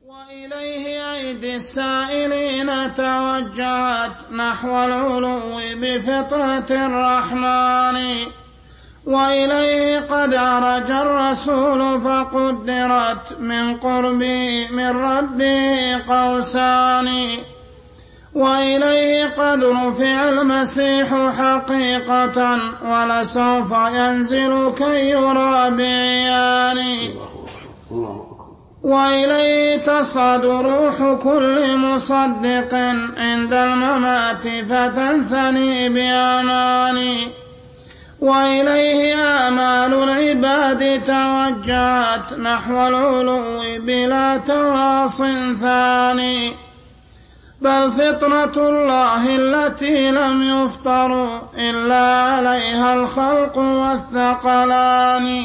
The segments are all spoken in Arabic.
وإليه أيدي السائلين توجهت نحو العلو بفطرة الرحمن، وإليه قد عرج الرسول فقدرت من قربه من ربه قوسان، وإليه قد رفع المسيح حقيقة ولسوف ينزل كي يرى بعيان، وإليه تصعد روح كل مصدق عند الممات فتنثني بأمان، وإليه آمال العباد توجهت نحو العلو بلا تواص ثاني، بل فطرة الله التي لم يفطروا إلا عليها الخلق والثقلان،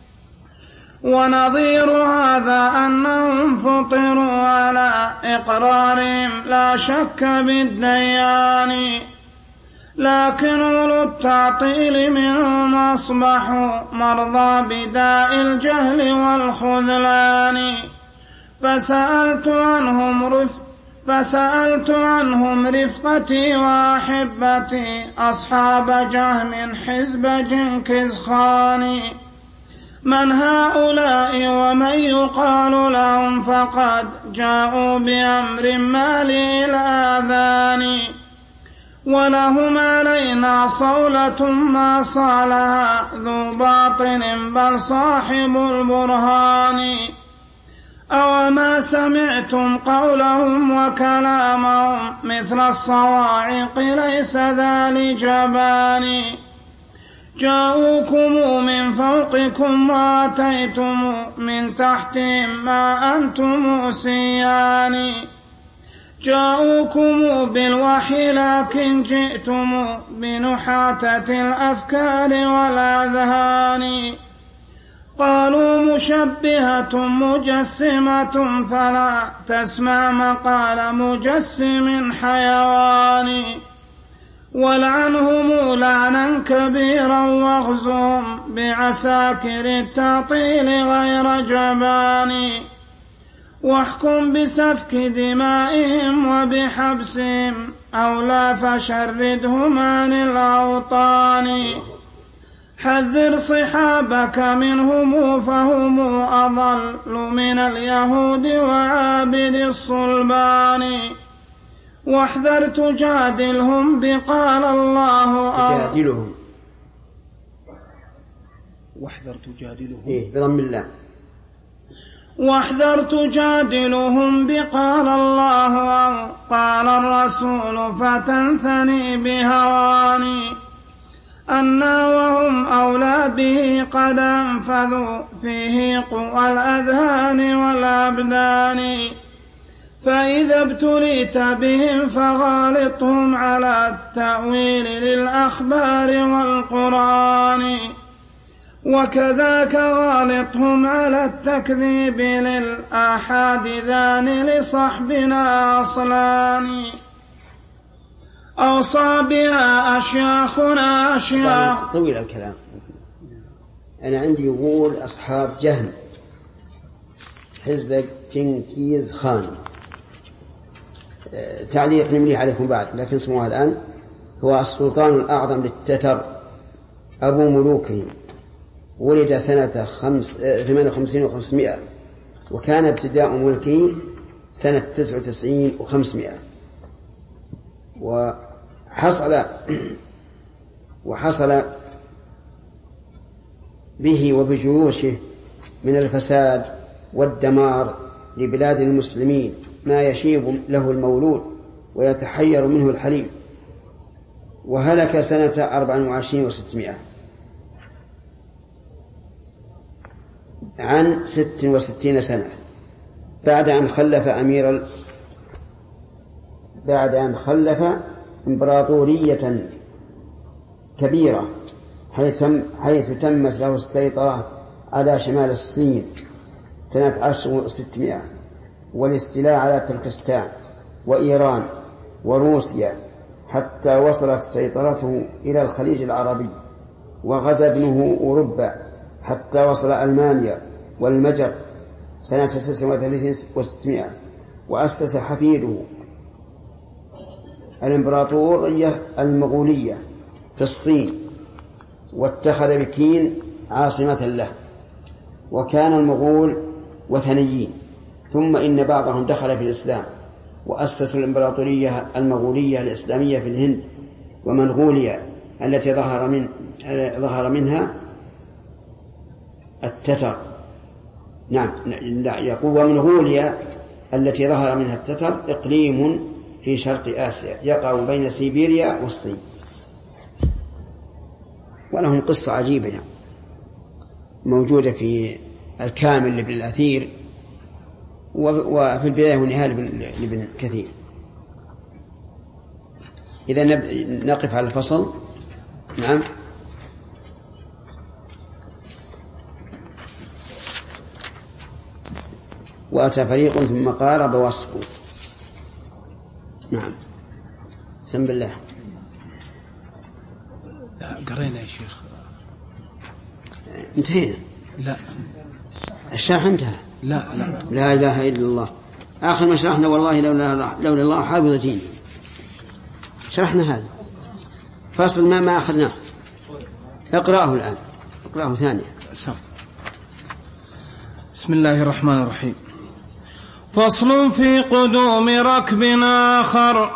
ونظير هذا أنهم فطروا على إقرارهم لا شك بالديان، لكن أولو التعطيل منهم أصبحوا مرضى بداء الجهل والخذلان، فسألت عنهم رفقتي وأحبتي أصحاب جهم حزب جنكز خان، من هؤلاء ومن يقال لهم فقد جاءوا بأمر مالي الآذان، ولهم علينا صولة ما صالها ذو باطن بل صاحب البرهان، أوما سمعتم قولهم وكلامهم مثل الصواعق ليس ذا لجبان، جاءوكم من فوقكم وآتيتم من تحتهم ما أنتم سيان، جاءوكم بالوحي لكن جئتم بنحاتة الأفكار والأذهان، قالوا مشبهة مجسمة فلا تسمع مقال مجسم حيوان، ولعنهم لعنا كبيرا واغزهم بعساكر التعطيل غير جبان، واحكم بسفك دمائهم وبحبسهم أو لا فشردهم عن الأوطان، حذر صحابك منهم فهم أضل من اليهود وعابد الصلبان، واحذر تجادلهم بقال الله تجادلهم واحذر تجادلهم بضم الله، واحذر تجادلهم بقال الله أو قال الرسول فتنثني بهواني، أنا وهم أولى به قد أنفذوا فيه قوى الأذهان والأبدان، فإذا ابتليت بهم فغالطهم على التأويل للأخبار والقرآن، وكذاك غالطهم على التكذيب للآحاد ذان لصحبنا أصلان، أوصى بها أشياخنا أشياخ. طويل الكلام. أنا عندي يقول أصحاب جهم حزب جنكيز خان، تعليق نملي عليكم بعد، لكن اسموها الآن. هو السلطان الأعظم للتتر أبو ملوكهم، ولد سنة 58 و500، وكان ابتداء ملكه سنة 99 و500، وحصل به وبجيوشه من الفساد والدمار لبلاد المسلمين ما يشيب له المولود ويتحير منه الحليم، وهلك سنة 24 و600 عن 66 سنة بعد أن خلف إمبراطورية كبيرة حيث تمت له السيطرة على شمال الصين سنة 1600، والاستيلاء على تركستان وإيران وروسيا، حتى وصلت سيطرته إلى الخليج العربي، وغزا ابنه أوروبا حتى وصل ألمانيا والمجر سنة 600 وأسس حفيده الإمبراطورية المغولية في الصين، واتخذ بكين عاصمة له، وكان المغول وثنيين، ثم إن بعضهم دخل في الإسلام وأسسوا الإمبراطورية المغولية الإسلامية في الهند ومنغوليا التي ظهر منها التتر. نعم، يقول ومنغوليا التي ظهر منها التتر إقليم في شرق آسيا يقع بين سيبيريا والصين. ولهم قصة عجيبة يعني موجودة في الكامل لابن الأثير وفي البداية والنهاية لابن كثير. إذا نقف على الفصل. نعم. وأتى فريق ثم قارب وصفه. نعم. سم بالله. قرينا يا شيخ. انتهينا. لا، الشرح انتهى. لا إله إلا الله. آخر ما شرحنا والله لولا الله حافظ ديني. شرحنا هذا فاصل ما أخذناه. اقرأه الآن، اقرأه ثانية. بسم الله الرحمن الرحيم. فصل في قدوم ركب آخر.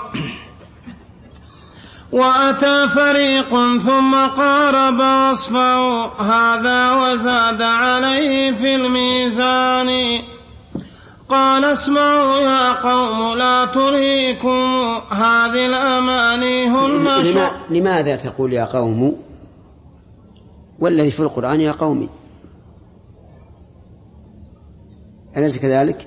وأتى فريق ثم قارب وصفه هذا وزاد عليه في الميزان. قال اسمعوا يا قوم لا تلهيكم هذه الأماني هن لماذا تقول يا قوم والذي في القرآن يا قومي؟ أليس كذلك؟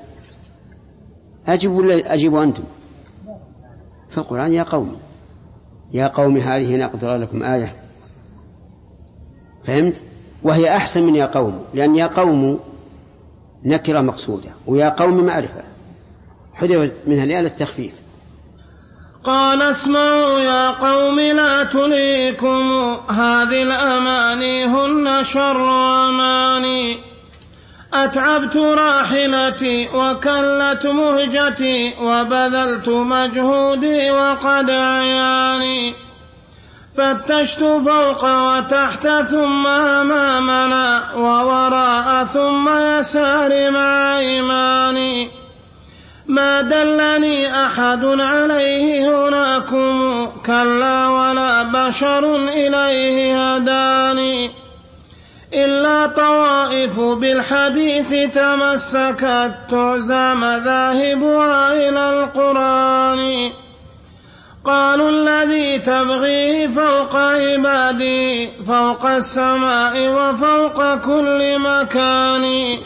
أجيبوا أنتم. في القرآن يا قوم، يا قوم هذه ناقة لكم آية. فهمت؟ وهي أحسن من يا قوم، لأن يا قوم نكرة مقصودة ويا قوم معرفة حذف منها الياء للتخفيف. قال اسمعوا يا قوم لا تليكم هذه الأماني هن شر أماني. أتعبت راحلتي وكلت مهجتي وبذلت مجهودي وقد عياني. فتشت فوق وتحت ثم أمامنا ووراء ثم يسار مع إيماني. ما دلني أحد عليه هناكم كلا ولا بشر إليه هداني. إلا طوائف بالحديث تمسكت تعزى مذاهبها إلى القرآن. قالوا الذي تبغيه فوق عبادي فوق السماء وفوق كل مكان.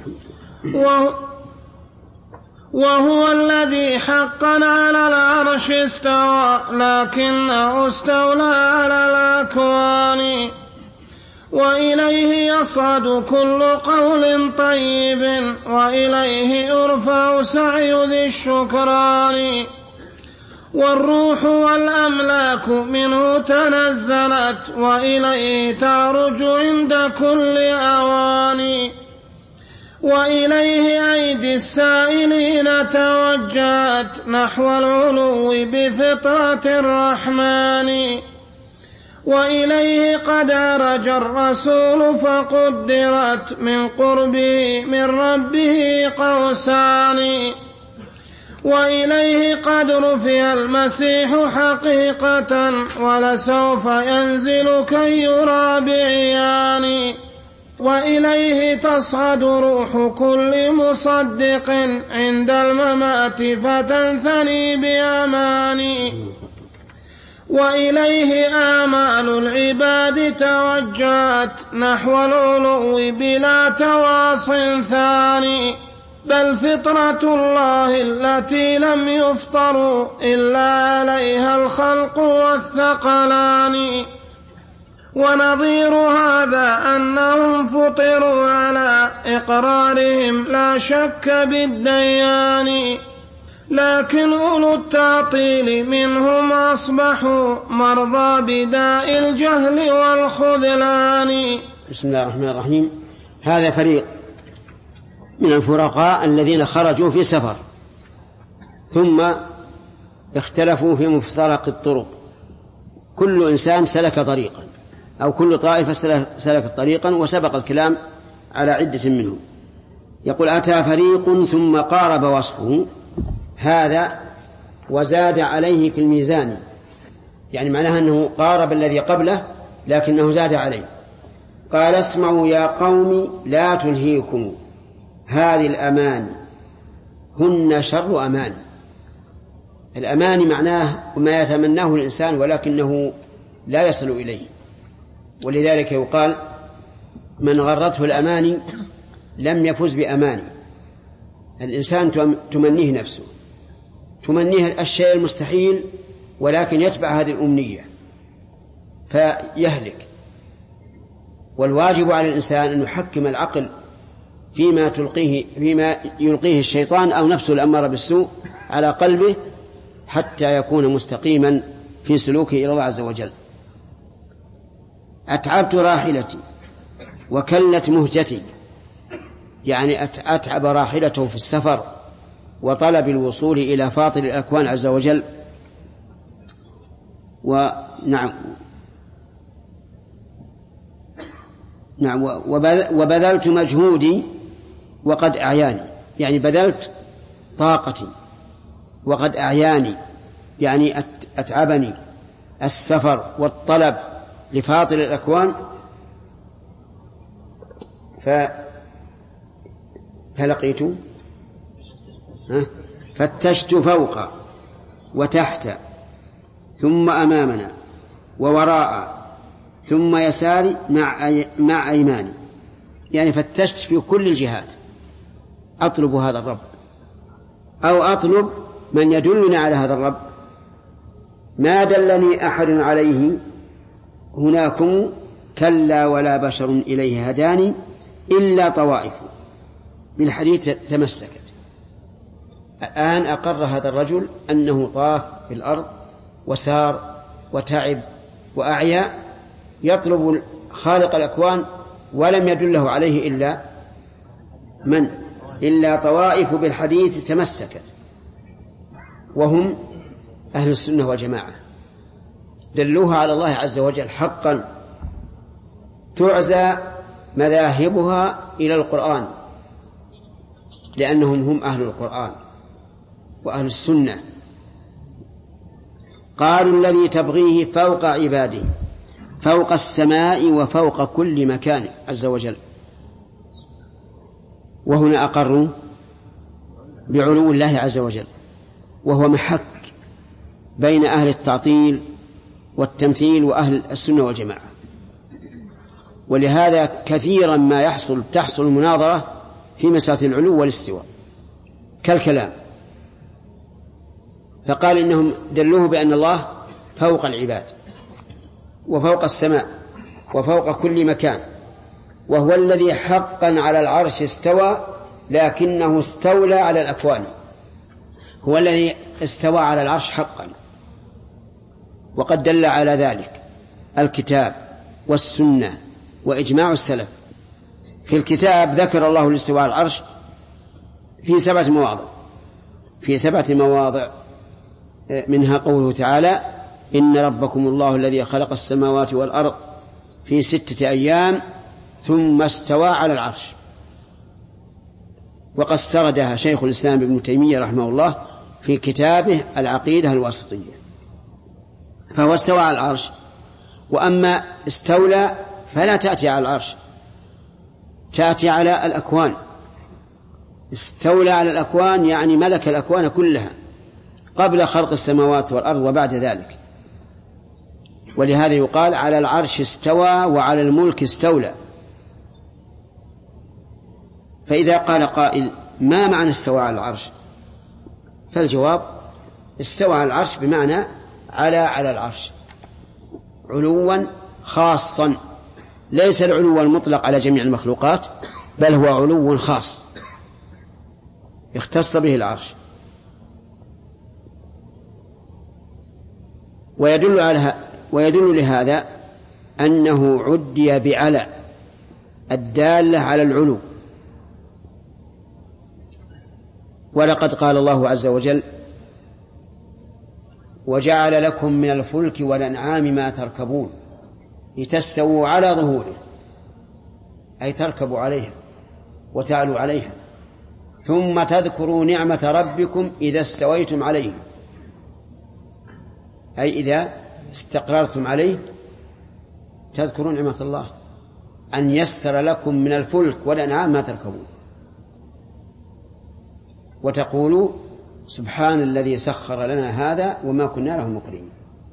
وهو الذي حقا على العرش استوى لكنه استولى على الأكوان. وإليه يصعد كل قول طيب وإليه يرفع سعي ذي الشكران. والروح والأملاك منه تنزلت وإليه تعرج عند كل أوان. وإليه أيدي السائلين توجهت نحو العلو بفطرة الرحمن. وإليه قد عرج الرسول فقدرت من قربه من ربه قوسان. وإليه قد رفع المسيح حقيقة ولسوف ينزل كي يرى بعيان. وإليه تصعد روح كل مصدق عند الممات فتنثني بأمان. وإليه آمال العباد توجهت نحو العلو بلا تواص ثاني. بل فطرة الله التي لم يفطروا إلا عليها الخلق والثقلان. ونظير هذا أنهم فطروا على إقرارهم لا شك بالديان. لكن أولو التعطيل منهم أصبحوا مرضى بداء الجهل والخذلان. بسم الله الرحمن الرحيم. هذا فريق من الفرقاء الذين خرجوا في سفر ثم اختلفوا في مفترق الطرق، كل إنسان سلك طريقا أو كل طائفة سلكت طريقا، وسبق الكلام على عدة منهم. يقول أتى فريق ثم قارب وصفه هذا وزاد عليه في الميزان، يعني معناها أنه قارب الذي قبله لكنه زاد عليه. قال اسمعوا يا قوم لا تلهيكم هذه الأماني هن شر أماني. الأماني معناه ما يتمناه الإنسان ولكنه لا يصل إليه، ولذلك يقال من غرته الأماني لم يفز بأماني. الإنسان تمنيه نفسه، تمنيه الشيء المستحيل ولكن يتبع هذه الأمنية فيهلك. والواجب على الإنسان أن يحكم العقل فيما يلقيه الشيطان أو نفسه الأمارة بالسوء على قلبه حتى يكون مستقيما في سلوكه إلى الله عز وجل. أتعبت راحلتي وكلت مهجتي، يعني أتعب راحلته في السفر وطلب الوصول إلى فاطر الأكوان عز وجل. ونعم وبذلت مجهودي وقد أعياني، يعني بذلت طاقتي وقد أعياني، يعني أتعبني السفر والطلب لفاطر الأكوان. فلقيت فتشت فوق وتحت ثم أمامنا ووراء ثم يساري مع أيماني، يعني فتشت في كل الجهات أطلب هذا الرب أو أطلب من يدلني على هذا الرب. ما دلني أحد عليه هناكم كلا ولا بشر إليه هداني إلا طوائف. بالحديث تمسكت. الآن أقر هذا الرجل أنه طاف في الأرض وسار وتعب وأعيا يطلب خالق الأكوان ولم يدله عليه إلا طوائف. بالحديث تمسكت، وهم أهل السنة والجماعة، دلوها على الله عز وجل حقا. تعزى مذاهبها إلى القرآن لأنهم هم أهل القرآن وأهل السنة. قالوا الذي تبغيه فوق عباده فوق السماء وفوق كل مكان عز وجل. وهنا أقروا بعلو الله عز وجل، وهو محك بين أهل التعطيل والتمثيل وأهل السنة والجماعة. ولهذا كثيرا ما تحصل المناظرة في مسألة العلو والاستواء كالكلام. فقال إنهم دلوه بأن الله فوق العباد وفوق السماء وفوق كل مكان، وهو الذي حقا على العرش استوى لكنه استولى على الأكوان. هو الذي استوى على العرش حقا، وقد دل على ذلك الكتاب والسنة وإجماع السلف. في الكتاب ذكر الله الاستواء على العرش في 7 مواضع منها قوله تعالى إن ربكم الله الذي خلق السماوات والأرض في 6 أيام ثم استوى على العرش. وقد سردها شيخ الإسلام ابن تيمية رحمه الله في كتابه العقيدة الواسطية. فهو استوى على العرش. وأما استولى فلا تأتي على العرش، تأتي على الأكوان. استولى على الأكوان يعني ملك الأكوان كلها قبل خلق السماوات والأرض وبعد ذلك. ولهذا يقال على العرش استوى وعلى الملك استولى. فإذا قال قائل ما معنى استوى على العرش؟ فالجواب استوى على العرش بمعنى على العرش علوا خاصا، ليس العلو المطلق على جميع المخلوقات، بل هو علو خاص اختص به العرش. ويدل لهذا أنه عدي بعلى الدالة على العلو، ولقد قال الله عز وجل وجعل لكم من الفلك والأنعام ما تركبون لتستووا على ظهوره، أي تركبوا عليها وتعلوا عليها، ثم تذكروا نعمة ربكم إذا استويتم عليه، أي إذا استقررتم عليه تذكروا نعمة الله أن يسر لكم من الفلك والأنعام ما تركبون، وتقولوا سبحان الذي سخر لنا هذا وما كنا له مقرنين.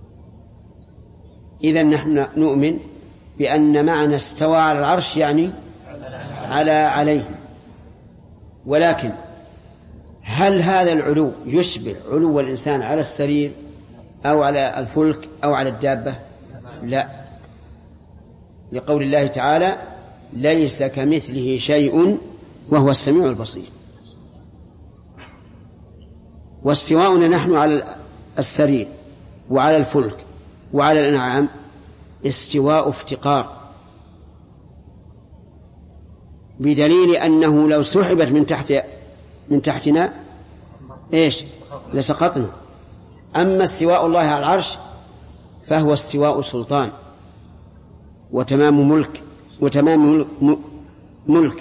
إذن نحن نؤمن بأن معنى استوى على العرش يعني عليه، ولكن هل هذا العلو يشبه علو الإنسان على السرير أو على الفلك أو على الدابة؟ لا، لقول الله تعالى ليس كمثله شيء وهو السميع البصير. واستواؤنا نحن على السرير وعلى الفلك وعلى الأنعام استواء افتقار، بدليل أنه لو سحبت من تحتنا لسقطنا. أما استواء الله على العرش فهو استواء سلطان وتمام ملك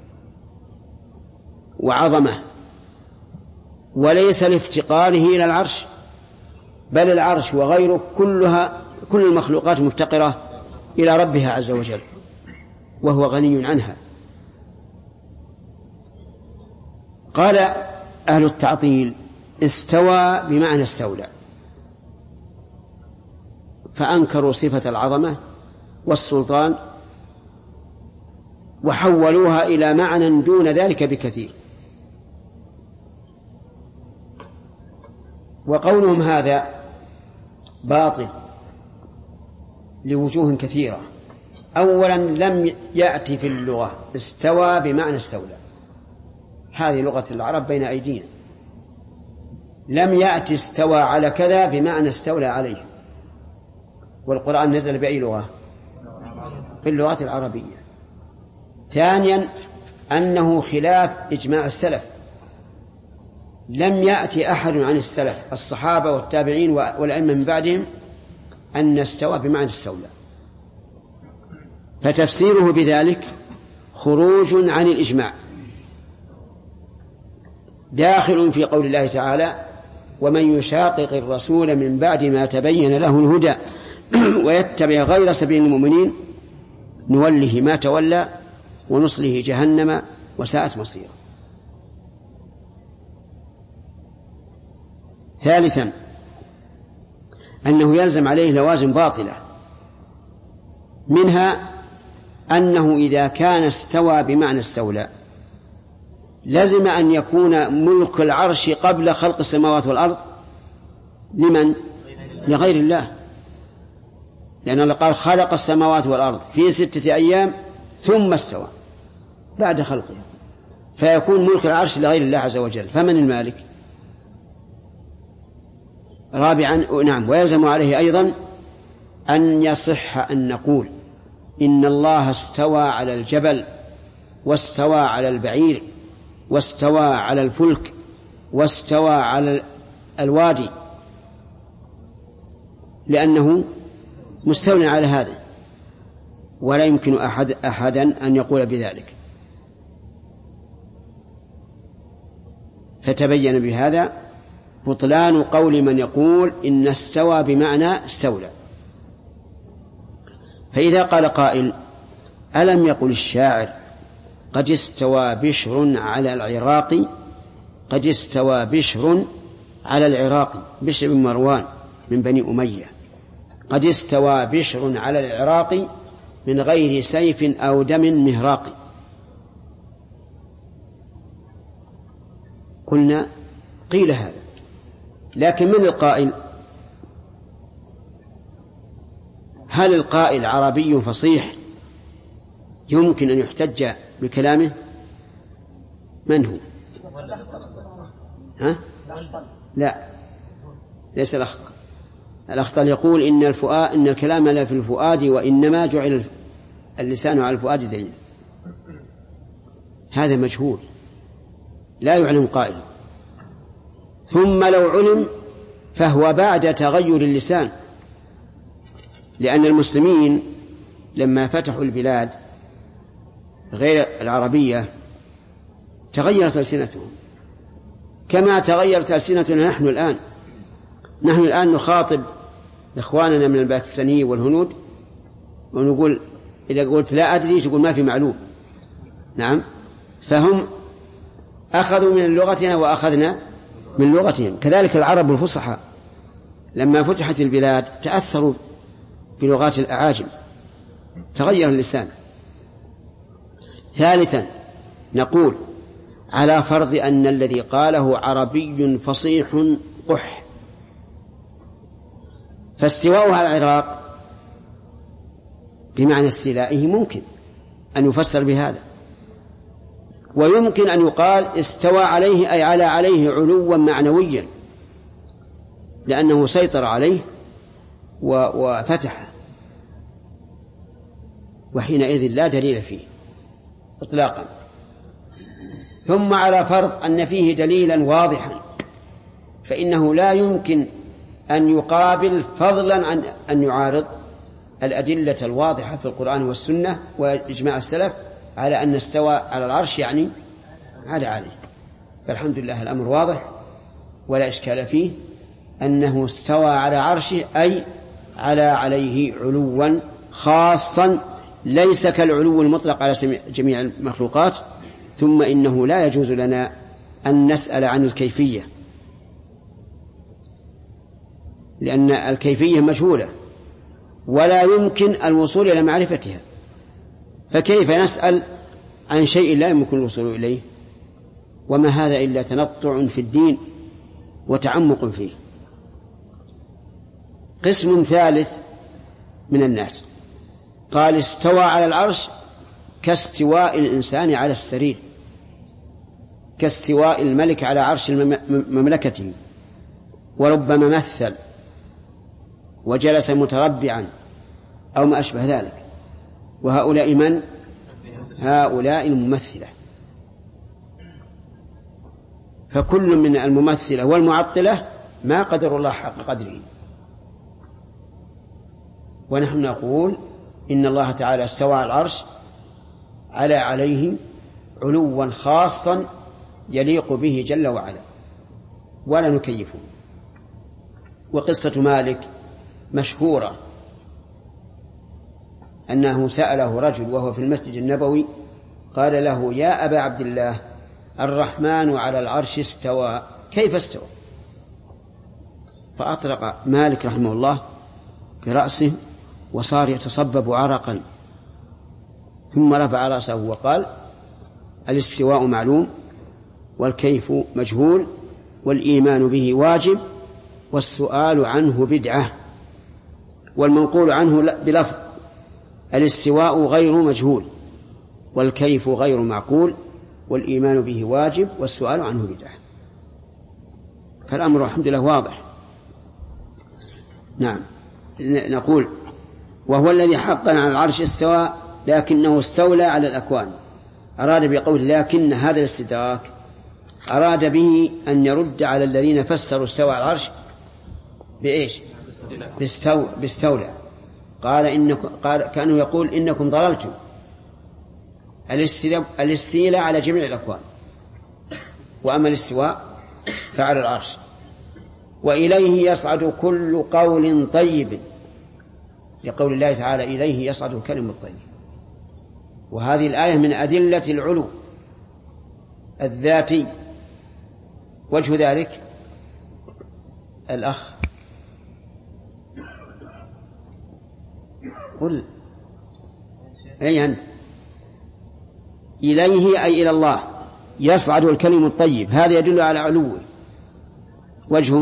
وعظمة، وليس لافتقاره إلى العرش، بل العرش وغيره كل المخلوقات مفتقرة إلى ربها عز وجل وهو غني عنها. قال أهل التعطيل استوى بمعنى استولى، فأنكروا صفة العظمة والسلطان وحولوها إلى معنى دون ذلك بكثير. وقولهم هذا باطل لوجوه كثيرة. أولا لم يأتي في اللغة استوى بمعنى استولى، هذه لغة العرب بين أيدينا. لم يأتي استوى على كذا بمعنى استولى عليه، والقرآن نزل بأي لغة؟ في اللغة العربية. ثانيا أنه خلاف إجماع السلف، لم يأتي أحد عن السلف الصحابة والتابعين والأئمة من بعدهم أن استوى بمعنى استولى، فتفسيره بذلك خروج عن الإجماع، داخل في قول الله تعالى ومن يشاقق الرسول من بعد ما تبين له الهدى ويتبع غير سبيل المؤمنين نوله ما تولى ونصله جهنم وساءت مصيره. ثالثا أنه يلزم عليه لوازم باطلة، منها أنه إذا كان استوى بمعنى استولى لازم أن يكون ملك العرش قبل خلق السماوات والأرض لمن؟ لغير الله، لأن الله قال خلق السماوات والأرض في 6 أيام ثم استوى بعد خلقه، فيكون ملك العرش لغير الله عز وجل، فمن المالك؟ رابعا نعم ويلزم عليه أيضا أن يصح أن نقول إن الله استوى على الجبل واستوى على البعير واستوى على الفلك واستوى على الوادي، لأنه مستوى على هذا، ولا يمكن أحدا أن يقول بذلك. فتبين بهذا بطلان قول من يقول إن استوى بمعنى استولى. فإذا قال قائل ألم يقل الشاعر قد استوى بشر على العراق، قد استوى بشر على العراق، بشر بن مروان من بني أمية، قد استوى بشر على العراق من غير سيف أو دم مهراق. قلنا قيل هذا، لكن من القائل؟ هل القائل عربي فصيح يمكن أن يحتج بكلامه؟ من هو؟ ها؟ لا، ليس الأخطل. الأخطل يقول إن الكلام لا في الفؤاد وإنما جعل اللسان على الفؤاد دليلا. هذا مجهول لا يعلم قائل، ثم لو علم فهو بعد تغير اللسان، لأن المسلمين لما فتحوا البلاد غير العربية تغيرت ألسنتهم كما تغيرت ألسنتنا نحن الآن نخاطب إخواننا من الباكستانيين والهنود ونقول إذا قلت لا أدري تقول ما في معلوم. نعم، فهم أخذوا من لغتنا وأخذنا من لغتهم. كذلك العرب الفصحى لما فتحت البلاد تأثروا بلغات الأعاجم تغير اللسان. ثالثا نقول على فرض أن الذي قاله عربي فصيح قح، فاستواء على العراق بمعنى استيلائه ممكن أن يفسر بهذا، ويمكن أن يقال استوى عليه أي عليه علوا معنويا لأنه سيطر عليه وفتح، وحينئذ لا دليل فيه إطلاقا. ثم على فرض أن فيه دليلا واضحا فإنه لا يمكن أن يقابل فضلا عن أن يعارض الأدلة الواضحة في القرآن والسنة وإجماع السلف على أن استوى على العرش يعني عليه. فالحمد لله الأمر واضح ولا إشكال فيه أنه استوى على عرشه أي عليه علوا خاصا ليس كالعلو المطلق على جميع المخلوقات. ثم إنه لا يجوز لنا أن نسأل عن الكيفية لأن الكيفية مجهولة ولا يمكن الوصول إلى معرفتها، فكيف نسأل عن شيء لا يمكن الوصول إليه؟ وما هذا إلا تنطع في الدين وتعمق فيه. قسم ثالث من الناس قال استوى على العرش كاستواء الإنسان على السرير، كاستواء الملك على عرش مملكته، وربما مثل وجلس متربعا أو ما أشبه ذلك. وهؤلاء من؟ هؤلاء الممثلة. فكل من الممثلة والمعطلة ما قدر الله حق قدره. ونحن نقول إن الله تعالى استوى على العرش عليه علوا خاصا يليق به جل وعلا ولا نكيفه. وقصة مالك مشهورة أنه سأله رجل وهو في المسجد النبوي قال له يا أبا عبد الله الرحمن على العرش استوى كيف استوى؟ فأطرق مالك رحمه الله برأسه وصار يتصبب عرقا ثم رفع رأسه وقال الاستواء معلوم والكيف مجهول والإيمان به واجب والسؤال عنه بدعة. والمنقول عنه بلفظ الاستواء غير مجهول والكيف غير معقول والإيمان به واجب والسؤال عنه بدعة. فالأمر الحمد لله واضح. نعم، نقول وهو الذي حقا على العرش استوى لكنه استولى على الأكوان. أراد بقول لكن هذا الاستدراك أراد به أن يرد على الذين فسروا استوى على العرش بإيش؟ باستولى. قال كأنه يقول إنكم ضللتم. الاستيلاء على جميع الأكوان، وأما الاستواء فعلى العرش. وإليه يصعد كل قول طيب لقول الله تعالى إليه يصعد الكلم الطيب. وهذه الآية من أدلة العلو الذاتي. وجه ذلك الأخ قل أي أنت إليه أي إلى الله يصعد الكلم الطيب، هذا يدل على علوه. وجهه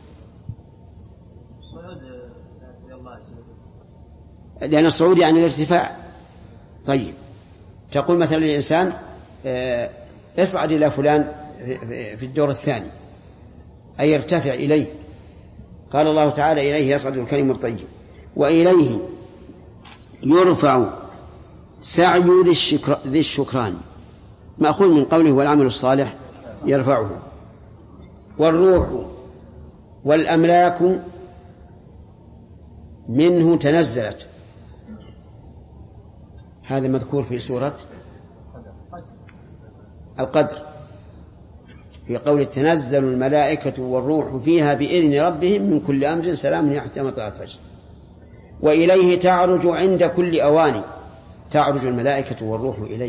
لأن الصعود يعني الارتفاع. طيب تقول مثلا للإنسان اصعد إلى فلان في الدور الثاني أي يرتفع إليه. قال الله تعالى إليه يصعد الكلم الطيب. وإليه يرفع سعي ذي الشكران مأخوذ من قوله والعمل الصالح يرفعه. والروح والأملاك منه تنزلت. هذا مذكور في سورة القدر في قول تنزل الملائكة والروح فيها بإذن ربهم من كل أمر سلام هي حتى مطلع الفجر. وإليه تعرج عند كل أوان، تعرج الملائكة والروح إليه،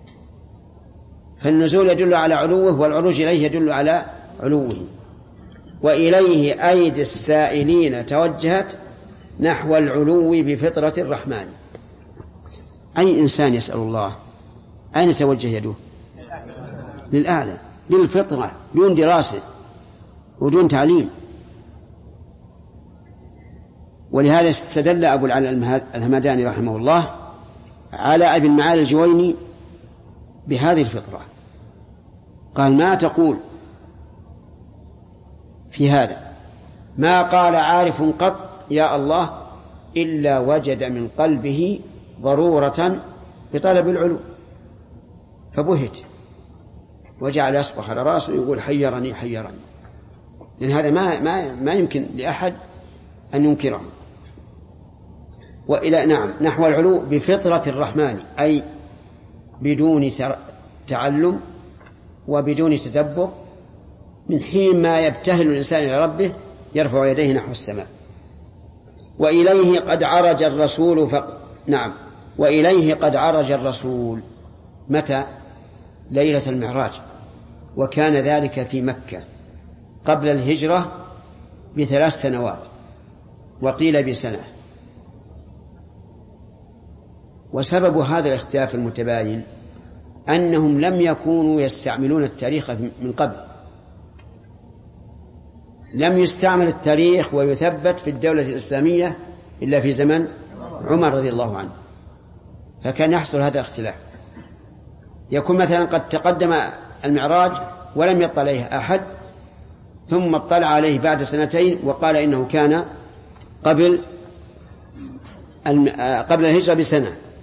فالنزول يدل على علوه والعروج إليه يدل على علوه. وإليه أيدي السائلين توجهت نحو العلو بفطرة الرحمن. أي إنسان يسأل الله أين توجه يده؟ للأعلى، للفطرة، دون دراسة ودون تعليم. ولهذا استدل أبو العلا الهمداني رحمه الله على أبي المعالي الجويني بهذه الفطرة، قال ما تقول في هذا؟ ما قال عارف قط يا الله إلا وجد من قلبه ضرورة بطلب العلو فبهت وجعل يصبح على رأسه يقول حيرني حيرني، لأن هذا ما يمكن لأحد أن ينكره. وإلى نحو العلو بفطرة الرحمن، أي بدون تعلم وبدون تدبر، من حين ما يبتهل الإنسان إلى ربه يرفع يديه نحو السماء. وإليه قد عرج الرسول وإليه قد عرج الرسول متى؟ ليلة المعراج، وكان ذلك في مكة قبل الهجرة ب3 سنوات وقيل ب1 وسبب هذا الاختلاف المتباين أنهم لم يكونوا يستعملون التاريخ من قبل، لم يستعمل التاريخ ويثبت في الدولة الإسلامية إلا في زمن عمر رضي الله عنه، فكان يحصل هذا الاختلاف. يكون مثلا قد تقدم المعراج ولم يطلع عليه أحد، ثم اطلع عليه بعد 2 وقال إنه كان قبل الهجرة ب1.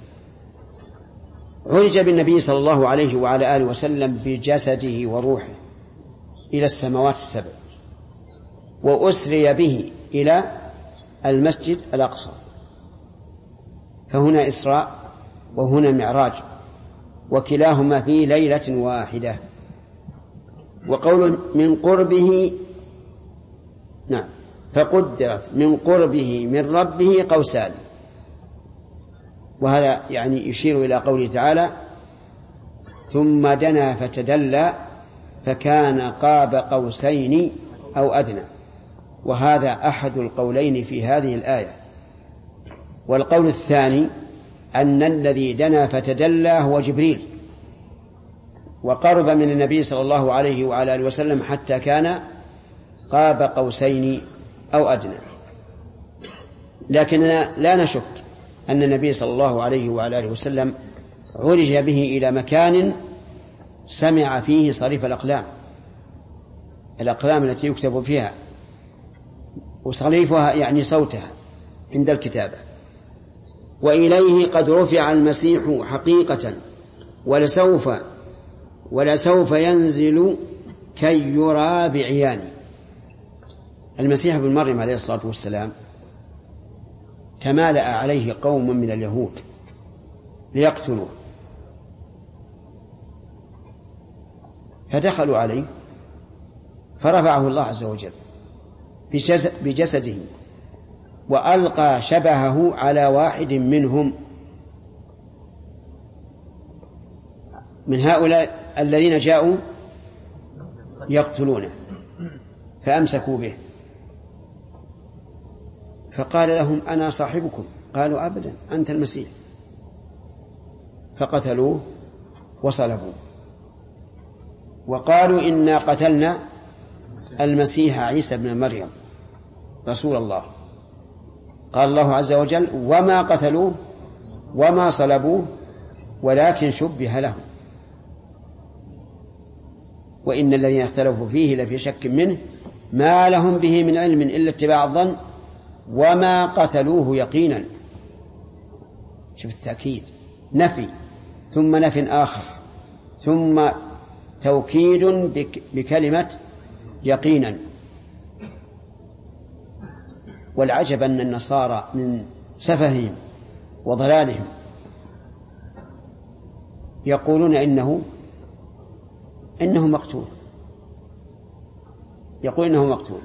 عرج بالنبي صلى الله عليه وعلى آله وسلم بجسده وروحه إلى السماوات ال7، وأسري به إلى المسجد الأقصى، فهنا إسراء وهنا معراج، وكلاهما في ليلة واحدة. وقول من قربه فقدرت من قربه من ربه قوسان، وهذا يعني يشير إلى قوله تعالى ثم دنا فتدلى فكان قاب قوسين أو أدنى، وهذا أحد القولين في هذه الآية. والقول الثاني أن الذي دنا فتدلى هو جبريل، وقرب من النبي صلى الله عليه وعلى آله وسلم حتى كان قاب قوسين أو أدنى. لكننا لا نشك أن النبي صلى الله عليه وعلى آله وسلم عرج به إلى مكان سمع فيه صريف الأقلام التي يكتب فيها، وصريفها يعني صوتها عند الكتابة. وإليه قد رفع المسيح حقيقة ولسوف ينزل كي يرى بعيان. المسيح ابن مريم عليه الصلاة والسلام تمالأ عليه قوم من اليهود ليقتلوه، فدخلوا عليه فرفعه الله عز وجل بجسده وألقى شبهه على واحد منهم من هؤلاء الذين جاءوا يقتلونه، فأمسكوا به، فقال لهم أنا صاحبكم، قالوا أبدا أنت المسيح، فقتلوه وصلبوه، وقالوا إنا قتلنا المسيح عيسى بن مريم رسول الله. قال الله عز وجل وما قتلوه وما صلبوه ولكن شبه لهم، وإن الذين اختلفوا فيه لفي شك منه ما لهم به من علم إلا اتباع الظن وما قتلوه يقينا. شوف التأكيد، نفي ثم نفي آخر ثم توكيد بكلمة يقينا. والعجب أن النصارى من سفههم وضلالهم يقولون إنه مقتول، يقول إنه مقتول،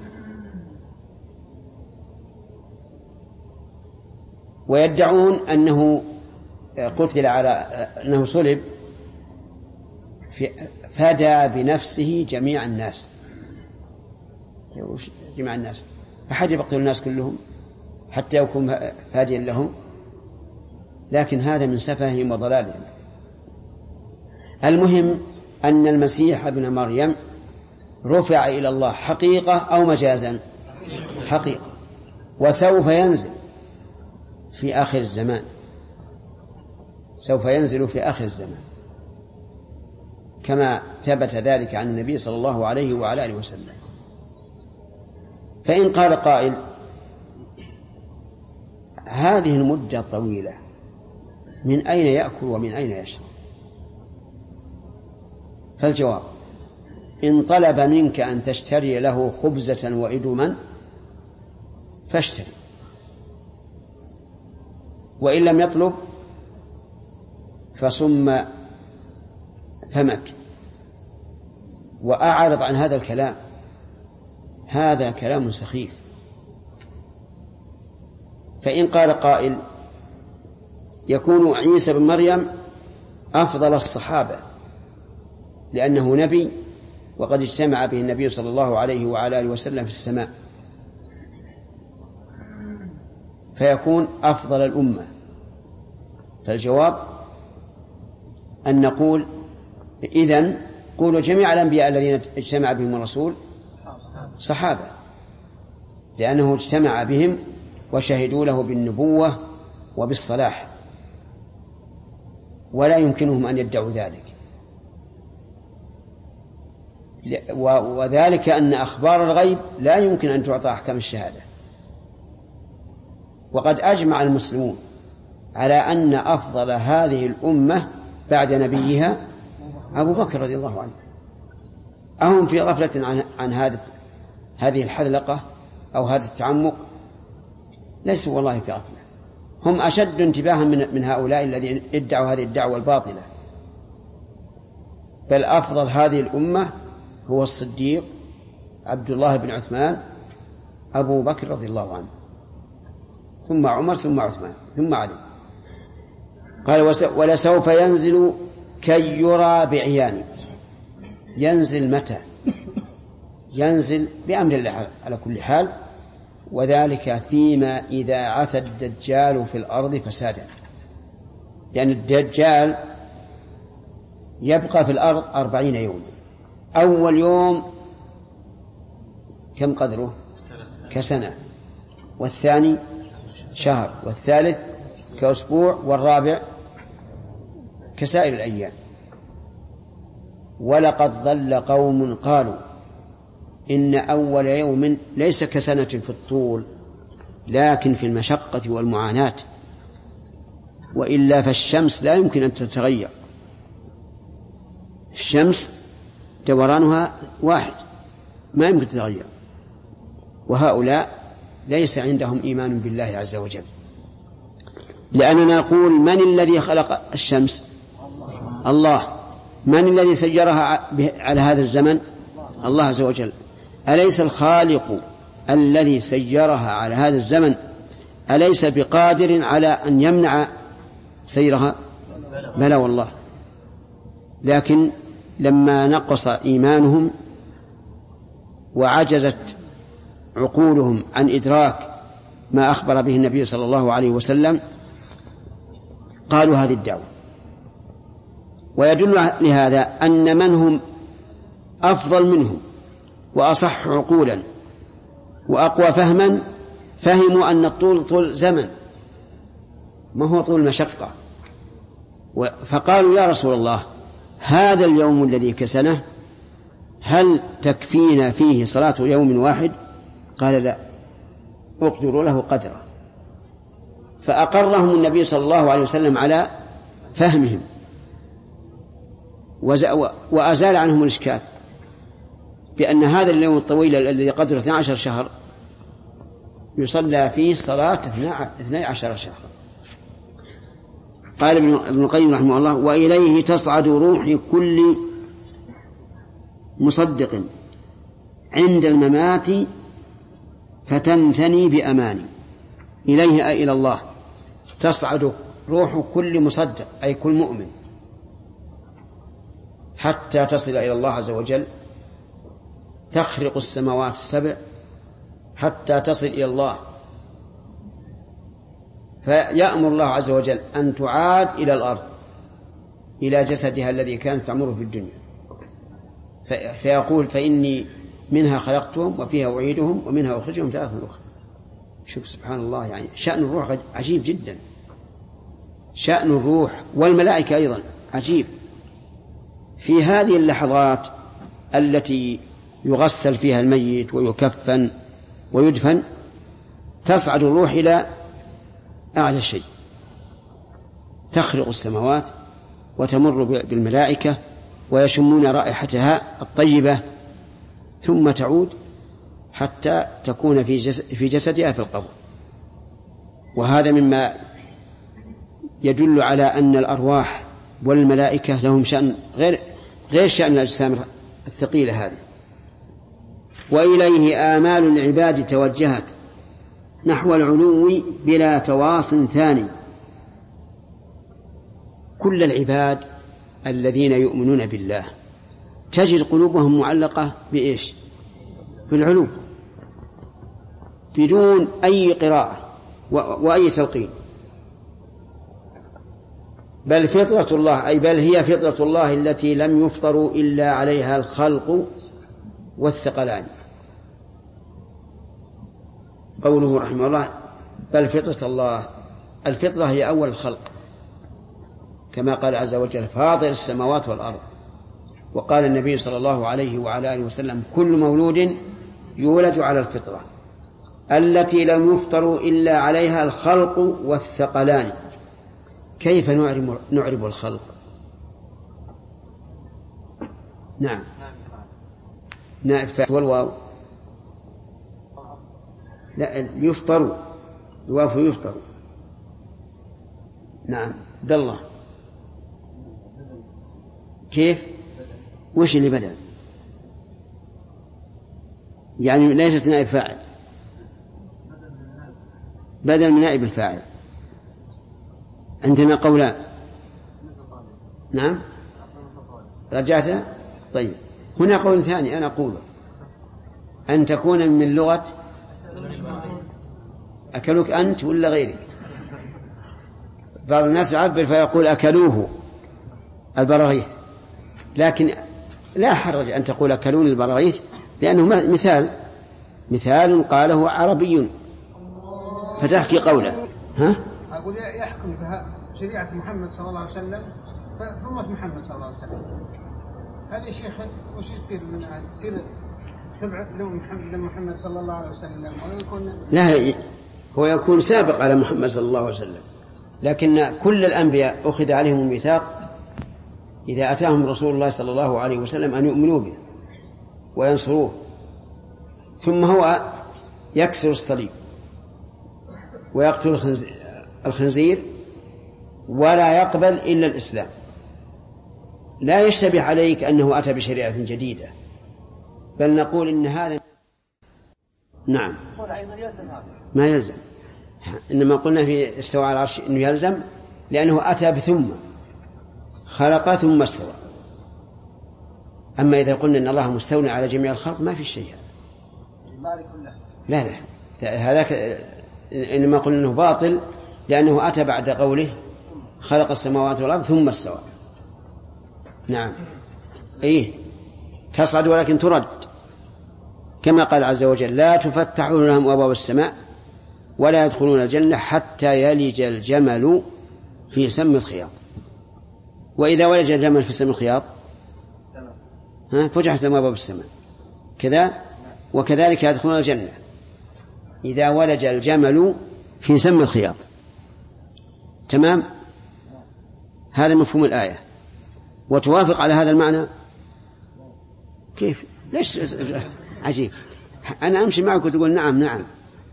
ويدعون أنه قتل على أنه صلب فدى بنفسه جميع الناس. أحد يقتل الناس كلهم حتى يكون فاديا لهم؟ لكن هذا من سفههم وضلالهم. المهم أن المسيح ابن مريم رفع إلى الله حقيقة أو مجازا؟ حقيقة، وسوف ينزل في آخر الزمان، سوف ينزل في آخر الزمان كما ثبت ذلك عن النبي صلى الله عليه وعلى آله وسلم. فإن قال قائل هذه المدة الطويلة من أين يأكل ومن أين يشرب؟ فالجواب: إن طلب منك أن تشتري له خبزة وإدما فاشتري، وإن لم يطلب فصم فمك وأعرض عن هذا الكلام، هذا كلام سخيف. فإن قال قائل يكون عيسى بن مريم أفضل الصحابة لأنه نبي وقد اجتمع به النبي صلى الله عليه وعلى آله وسلم في السماء، فيكون أفضل الأمة. فالجواب أن نقول إذن قولوا جميع الأنبياء الذين اجتمع بهم الرسول صحابة، لأنه اجتمع بهم وشهدوا له بالنبوة وبالصلاح، ولا يمكنهم أن يدعوا ذلك. وذلك أن أخبار الغيب لا يمكن أن تعطى أحكام الشهادة. وقد أجمع المسلمون على أن أفضل هذه الأمة بعد نبيها أبو بكر رضي الله عنه. أهم في غفلة عن هذه الحذلقة أو هذا التعمق؟ ليسوا والله في غفلة، هم أشد انتباها من هؤلاء الذين ادعوا هذه الدعوة الباطلة. بل أفضل هذه الأمة هو الصديق عبد الله بن عثمان أبو بكر رضي الله عنه، ثم عمر ثم عثمان ثم علي. قال ولسوف ينزل كي يرى بعيانه. ينزل متى؟ ينزل بأمر الله على كل حال، وذلك فيما إذا عثى الدجال في الأرض فسادا، لأن الدجال يبقى في الأرض 40 يوما. أول يوم كم قدره؟ كسنة، والثاني شهر، والثالث كأسبوع، والرابع كسائر الأيام. ولقد ضل قوم قالوا إن أول يوم ليس كسنة في الطول لكن في المشقة والمعاناة، وإلا فالشمس لا يمكن أن تتغير، الشمس دورانها واحد ما يمكن تتغير. وهؤلاء ليس عندهم إيمان بالله عز وجل، لأننا نقول من الذي خلق الشمس؟ الله. من الذي سيرها على هذا الزمن؟ الله عز وجل. أليس الخالق الذي سيرها على هذا الزمن أليس بقادر على أن يمنع سيرها؟ بلى والله. لكن لما نقص إيمانهم وعجزت عقولهم عن إدراك ما أخبر به النبي صلى الله عليه وسلم قالوا هذه الدعوة. ويدل لهذا أن من هم أفضل منهم وأصح عقولا وأقوى فهما فهموا أن الطول طول زمن ما هو طول مشقة، فقالوا يا رسول الله هذا اليوم الذي كسنه هل تكفينا فيه صلاة يوم واحد؟ قال لا، اقدروا له قدره. فأقرهم النبي صلى الله عليه وسلم على فهمهم وأزال عنهم الإشكال. بأن هذا اليوم الطويل الذي قدره 12 شهر يصلى فيه صلاة 12 شهرا. قال ابن القيم رحمه الله: وإليه تصعد روح كل مصدق عند الممات فتنثني بأماني. إليه أي إلى الله تصعد روح كل مصدق أي كل مؤمن حتى تصل إلى الله عز وجل، تخرق السماوات السبع حتى تصل إلى الله، فيأمر الله عز وجل أن تعاد إلى الأرض إلى جسدها الذي كانت تعمره في الدنيا، فيقول: فإني منها خلقتهم وفيها أعيدهم ومنها أخرجهم تارة أخرى. شوف سبحان الله، يعني شأن الروح عجيب جدا، شأن الروح والملائكة أيضا عجيب. في هذه اللحظات التي يغسل فيها الميت ويكفن ويدفن تصعد الروح إلى أعلى شيء، تخرق السماوات وتمر بالملائكة ويشمون رائحتها الطيبة، ثم تعود حتى تكون في جسدها في القبر. وهذا مما يدل على أن الأرواح والملائكة لهم شأن غير شأن الأجسام الثقيلة هذه. وإليه آمال العباد توجهت نحو العلو بلا تواص ثاني. كل العباد الذين يؤمنون بالله تجد قلوبهم معلقة بإيش؟ بالعلو، بدون أي قراءة وأي تلقين. بل فطرة الله، أي بل هي فطرة الله التي لم يفطروا إلا عليها الخلق والثقلان. قوله رحمه الله: بل فطرة الله، الفطرة هي أول الخلق، كما قال عز وجل: فاطر السماوات والأرض. وقال النبي صلى الله عليه وعلى آله وسلم: كل مولود يولد على الفطرة التي لم يفطروا إلا عليها الخلق والثقلان. كيف نعرب الخلق؟ نعم، نائب فاعل والواو، لا، يفطروا، الواو يفطروا. نعم عبد الله، كيف؟ وش اللي بدل؟ يعني ليست نائب فاعل، بدل من نائب الفاعل. عندنا قولان. نعم رجعت. طيب هنا قول ثاني أنا أقوله: أن تكون من لغة أكلوك أنت ولا غيرك. بعض الناس يعبر فيقول أكلوه البراغيث، لكن لا حرج أن تقول أكلون البراغيث، لأنه مثال قاله عربي فتحكي قوله. ها؟ أقول يحكم شريعة محمد صلى الله عليه وسلم فأمة محمد صلى الله عليه وسلم. هذا يا شيخ وش يصير من تصير تبع لمحمد صلى الله عليه وسلم ويكون لا، هو يكون سابق على محمد صلى الله عليه وسلم، لكن كل الأنبياء أخذ عليهم الميثاق إذا أتاهم رسول الله صلى الله عليه وسلم أن يؤمنوا به وينصروه، ثم هو يكسر الصليب ويقتل الخنزير ولا يقبل إلا الإسلام. لا يشتبه عليك أنه أتى بشريعة جديدة، بل نقول إن هذا نعم ما يلزم، إنما قلنا في استواء على العرش إنه يلزم لأنه أتى بثم خلق ثم استوى. أما إذا قلنا إن الله مستولى على جميع الخلق ما في شيء. لا هذاك إنما قلنا إنه باطل لأنه أتى بعد قوله خلق السماوات والأرض ثم استوى. نعم إيه تصعد ولكن ترد، كما قال عز وجل: لا تفتح لهم أبواب السماء ولا يدخلون الجنة حتى يلج الجمل في سم الخياط. وإذا ولج الجمل في سم الخياط فتحت لهم أبواب السماء كذا، وكذلك يدخلون الجنة إذا ولج الجمل في سم الخياط. تمام؟ هذا مفهوم الآية. وتوافق على هذا المعنى كيف؟ ليش عجيب؟ أنا أمشي معك وتقول نعم نعم.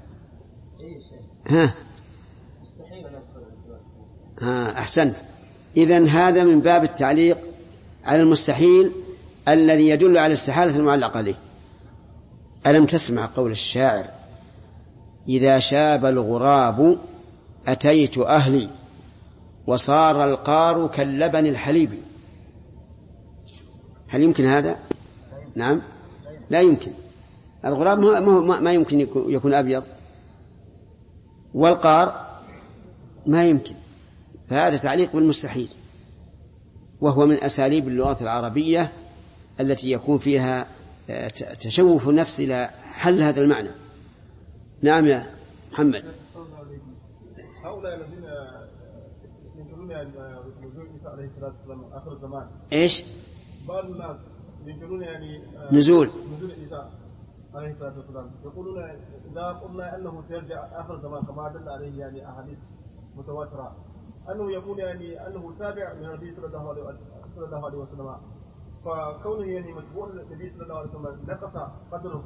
أحسنت. إذن هذا من باب التعليق على المستحيل الذي يدل على استحالة المعلق عليه. ألم تسمع قول الشاعر: إذا شاب الغراب أتيت أهلي وصار القار كاللبن الحليب. هل يمكن هذا؟ نعم، لا يمكن. الغراب ما يمكن يكون أبيض، والقار ما يمكن. فهذا تعليق بالمستحيل، وهو من أساليب اللغة العربية التي يكون فيها تشوف النفس إلى حل هذا المعنى. نعم يا محمد. هؤلاء الذين ينكرون نزول عيسى عليه الصلاة والسلام آخر الزمان، إيش؟ بعض الناس ينكرون نزول عيسى عليه الصلاة والسلام، يقولون إذا قلنا أنه سيرجع آخر الزمان كما دل عليه أحاديث متواترة، أنه يكون أنه تابع من النبي صلى الله عليه وسلم، فكونه متبوع النبي صلى الله عليه وسلم نقص قدره.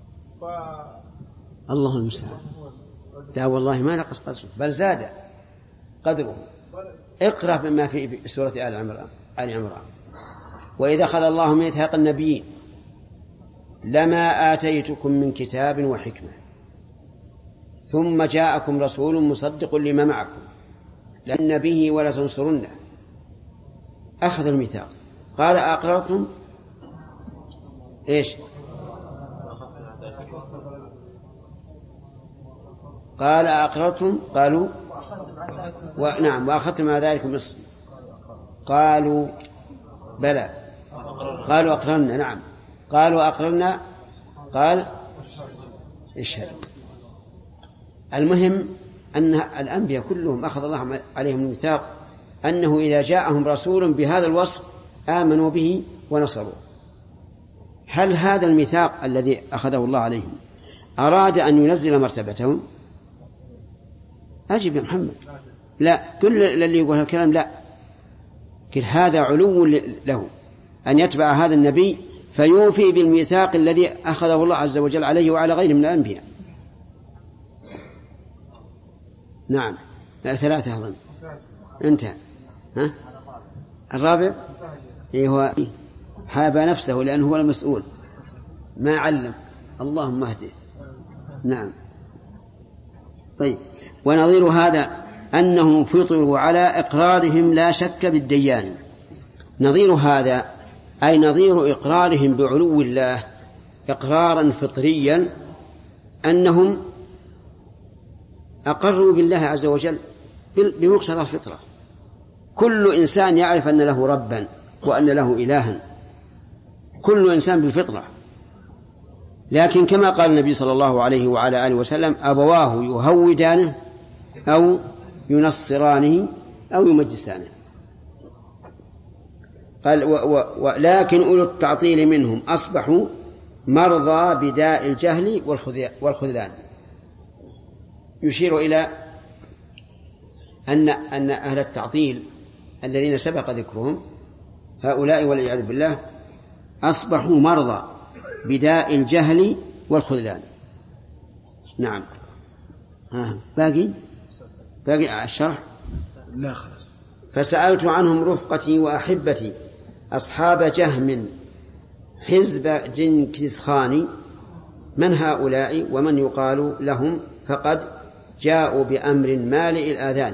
الله المستعان. لا والله ما نقص قدره، بل زاد قدره. اقرأ مما في سورة آل عمران: وإذا أخذ الله ميثاق النبيين لما آتيتكم من كتاب وحكمة ثم جاءكم رسول مصدق لما معكم لأن به ولا تنصرنه. أخذ الميثاق، قال أقررتم إيش؟ قال أقررتم، قالوا نعم، وأخذتم على ذلك مصر، قالوا بلى، قالوا أقررنا، نعم، قالوا أقررنا، قال اشهد. المهم أن الأنبياء كلهم أخذ الله عليهم الميثاق أنه إذا جاءهم رسول بهذا الوصف آمنوا به ونصروا. هل هذا الميثاق الذي أخذه الله عليهم أراد أن ينزل مرتبتهم؟ أجب يا محمد. لا، كل الذي يقول هذا الكلام لا، كل هذا علو له أن يتبع هذا النبي فيوفي بالميثاق الذي أخذه الله عز وجل عليه وعلى غيره من الأنبياء. نعم، لا، 3 أظن انتهى. الرابع هو حاب نفسه لأنه هو المسؤول، ما علم. اللهم اهده. نعم. طيب، ونظير هذا أنهم فطروا على إقرارهم لا شك بالديان. نظير هذا أي نظير إقرارهم بعلو الله إقرارا فطريا، أنهم أقروا بالله عز وجل بمقتضى الفطرة. كل إنسان يعرف أن له ربا وأن له إلها، كل إنسان بالفطرة. لكن كما قال النبي صلى الله عليه وعلى آله وسلم: أبواه يهودانه أو ينصرانه أو يمجسانه. قال: لكن أولو التعطيل منهم أصبحوا مرضى بداء الجهل والخذلان. يشير إلى أن أهل التعطيل الذين سبق ذكرهم هؤلاء والعياذ بالله أصبحوا مرضى بداء الجهل والخذلان. نعم. باقي الشرح. لا خلاص. فسألت عنهم رفقتي وأحبتي أصحاب جهم حزب جنكيز خان من هؤلاء ومن يقال لهم فقد جاءوا بأمر مالئ الآذان.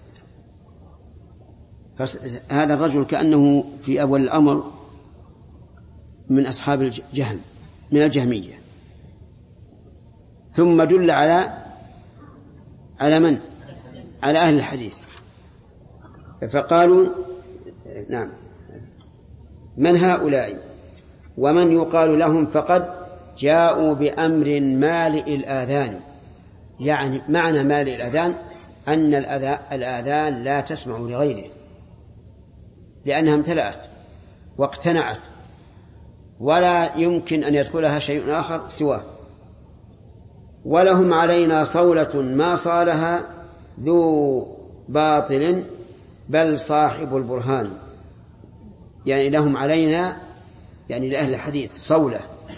هذا الرجل كأنه في أول الأمر من أصحاب الجهم، من الجهمية، ثم دل على من؟ على أهل الحديث، فقالوا نعم من هؤلاء ومن يقال لهم فقد جاءوا بأمر مالئ الآذان. يعني معنى مالئ الآذان أن الآذان لا تسمع لغيره لأنها امتلأت واقتنعت ولا يمكن أن يدخلها شيء آخر سواه. ولهم علينا صولة ما صالها ذو باطل بل صاحب البرهان. يعني لهم علينا، يعني لأهل الحديث، صولة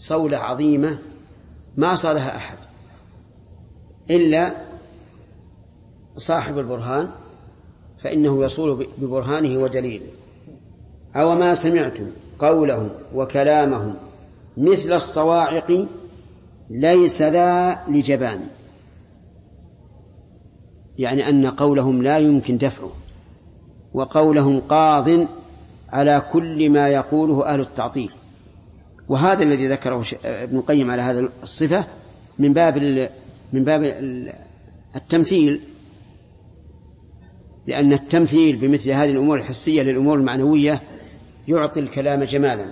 صولة عظيمة ما صالها أحد إلا صاحب البرهان، فإنه يصول ببرهانه ودليله. أو ما سمعتم قولهم وكلامهم مثل الصواعق ليس ذا لجبان، يعني أن قولهم لا يمكن دفعه، وقولهم قاض على كل ما يقوله أهل التعطيل. وهذا الذي ذكره ابن القيم على هذا الصفة من باب التمثيل، لأن التمثيل بمثل هذه الأمور الحسية للأمور المعنوية يعطي الكلام جمالا.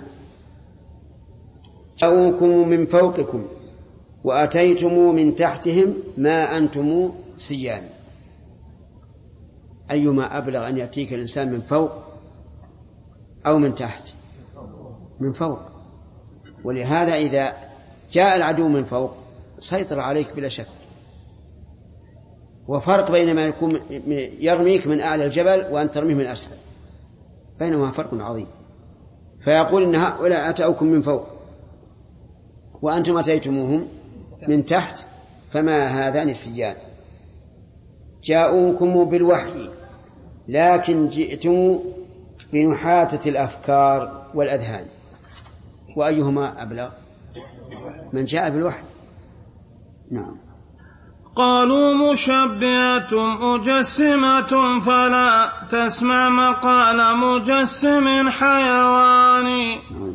جاءوكم من فوقكم وأتيتم من تحتهم ما أنتم سيان. أيما أبلغ أن يأتيك الإنسان من فوق أو من تحت؟ من فوق. ولهذا إذا جاء العدو من فوق سيطر عليك بلا شك. وفرق بين ما يكون يرميك من أعلى الجبل وأن ترميه من أسفل، بينهما فرق عظيم. فيقول إن هؤلاء أتوكم من فوق وأنتم أتيتموهم من تحت فما هذان السيان. جاءوكم بالوحي لكن جئتم بنحاتة الأفكار والأذهان. وأيهما أبلغ؟ من جاء بالوحي. نعم. قالوا مشبهة مجسمة فلا تسمع مقال مجسم حيواني،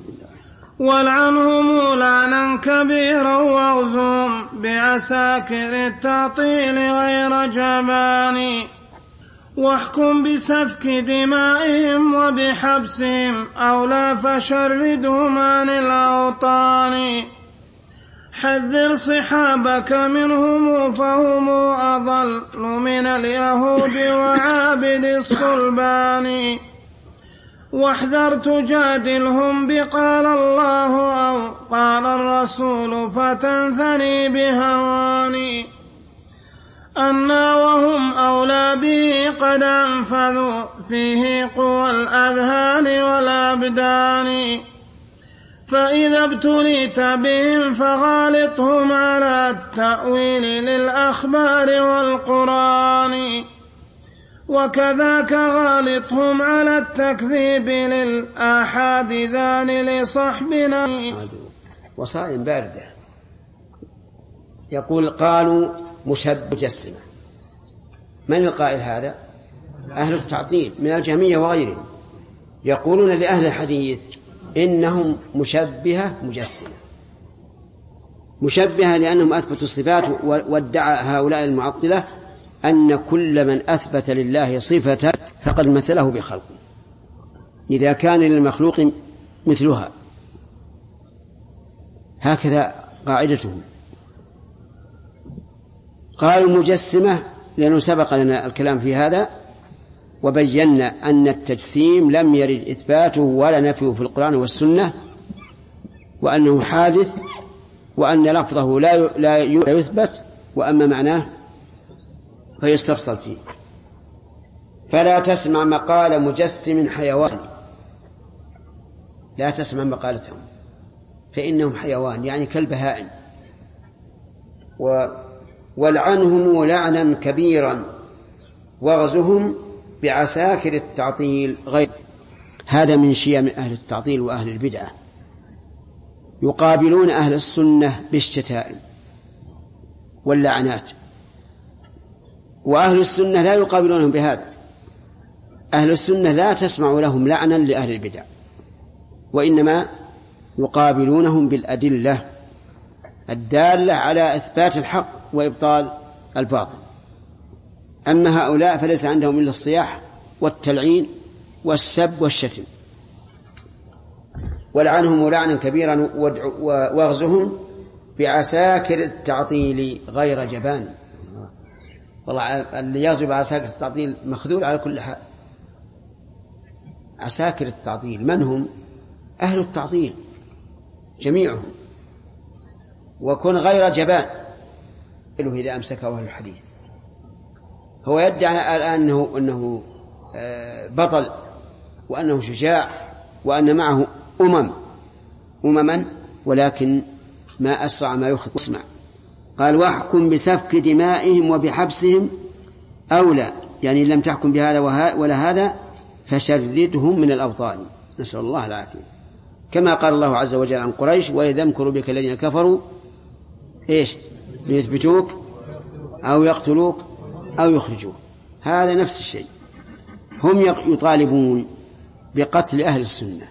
والعنهم لعنا كبيرا واغزهم بعساكر التعطيل غير جبان، واحكم بسفك دمائهم وبحبسهم أولى فشردهم عن الأوطان، حذر صحابك منهم فهم أضل من اليهود وعابد الصلبان، واحذر تجادلهم بقال الله أو قال الرسول فتنثني بهواني، أنا وهم أولى به قد أنفذوا فيه قوى الأذهان والأبدان، فإذا ابتليت بهم فغالطهم على التأويل للأخبار والقرآن، وكذاك غالطهم على التكذيب للآحاد ذان لصحبنا. وصائم باردة. يقول قالوا مجسمة. من القائل هذا؟ أهل التعطيل من الجهمية وغيرهم، يقولون لأهل الحديث إنهم مشبهة مجسمة. مشبهة لأنهم أثبتوا الصفات، وادعى هؤلاء المعطلة أن كل من أثبت لله صفة فقد مثله بخلقه إذا كان للمخلوق مثلها. هكذا قاعدتهم. قالوا مجسمة لأنه سبق لنا الكلام في هذا، وبينا أن التجسيم لم يرد إثباته ولا نفيه في القرآن والسنة، وأنه حادث، وأن لفظه لا يثبت، وأما معناه فيستفصل فيه. فلا تسمع مقال مجسم حيوان، لا تسمع مقالتهم فإنهم حيوان يعني كالبهائم. والعنهم لعنا كبيرا واغزهم بعساكر التعطيل غير. هذا من شيم أهل التعطيل وأهل البدعة، يقابلون أهل السنة بالشتائم واللعنات، وأهل السنة لا يقابلونهم بهذا. أهل السنة لا تسمع لهم لعنا لأهل البدع، وإنما يقابلونهم بالأدلة الدالة على إثبات الحق وإبطال الباطل. أما هؤلاء فليس عندهم إلا الصياح والتلعين والسب والشتم. ولعنهم لعنا كبيرا واغزهم بعساكر التعطيل غير جبان. والله اللي يغزو بعساكر التعطيل مخذول على كل حال. عساكر التعطيل من هم؟ أهل التعطيل جميعهم، وكن غير جبان إذا أمسكه أهل الحديث. هو يدعي الآن أنه بطل، وأنه شجاع، وأن معه أمما ولكن ما أسرع ما يخطئ. اسمع، قال واحكم بسفك دمائهم وبحبسهم أولى، يعني لم تحكم بهذا ولا هذا فشردهم من الأبطال، نسأل الله العافية. كما قال الله عز وجل عن قريش: وإذ يمكر بك الذين كفروا ليثبتوك أو يقتلوك أو يخرجوك. هذا نفس الشيء، هم يطالبون بقتل أهل السنة،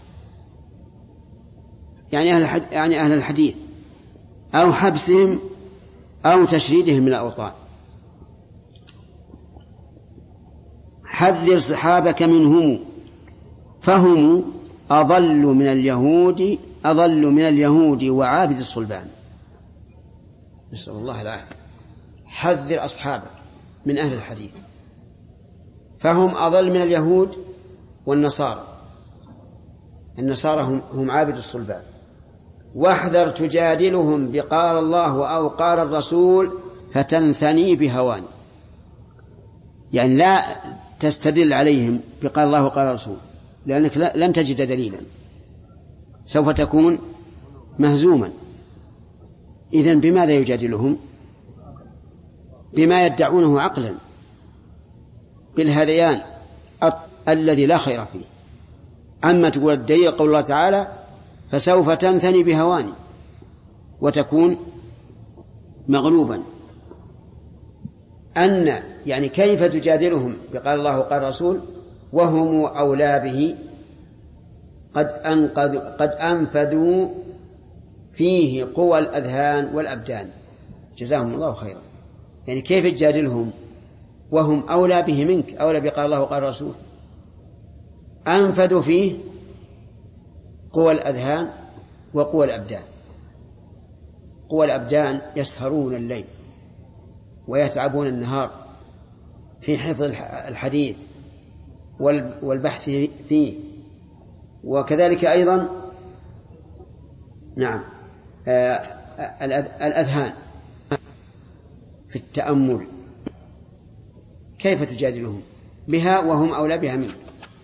يعني أهل الحديث، أو حبسهم أو تشريدهم من الأوطان. حذر صحابك منهم فهم أضل من اليهود وعابد الصلبان، نسأل الله العافية. حذر أصحابك من أهل الحديث فهم أضل من اليهود والنصارى، النصارى هم عابد الصلبان. واحذر تجادلهم بقال الله أو قال الرسول فتنثني بهوان، يعني لا تستدل عليهم بقال الله وقال الرسول، لأنك لن تجد دليلا، سوف تكون مهزوما. إذن بماذا يجادلهم؟ بما يدعونه عقلا، بالهذيان الذي لا خير فيه. أما تقول الدليل قول الله تعالى فسوف تنثني بهواني وتكون مغلوبا. يعني كيف تجادلهم بقال الله وقال الرسول وهم أولى به قد أنفذوا فيه قوى الأذهان والأبدان، جزاهم الله خيرا. يعني كيف تجادلهم وهم أولى به منك، أولى بقال الله وقال الرسول؟ أنفذوا فيه قوى الأذهان وقوى الأبدان. قوى الأبدان يسهرون الليل ويتعبون النهار في حفظ الحديث والبحث فيه، وكذلك أيضا الأذهان في التأمل. كيف تجادلهم بها وهم أولى بها منك؟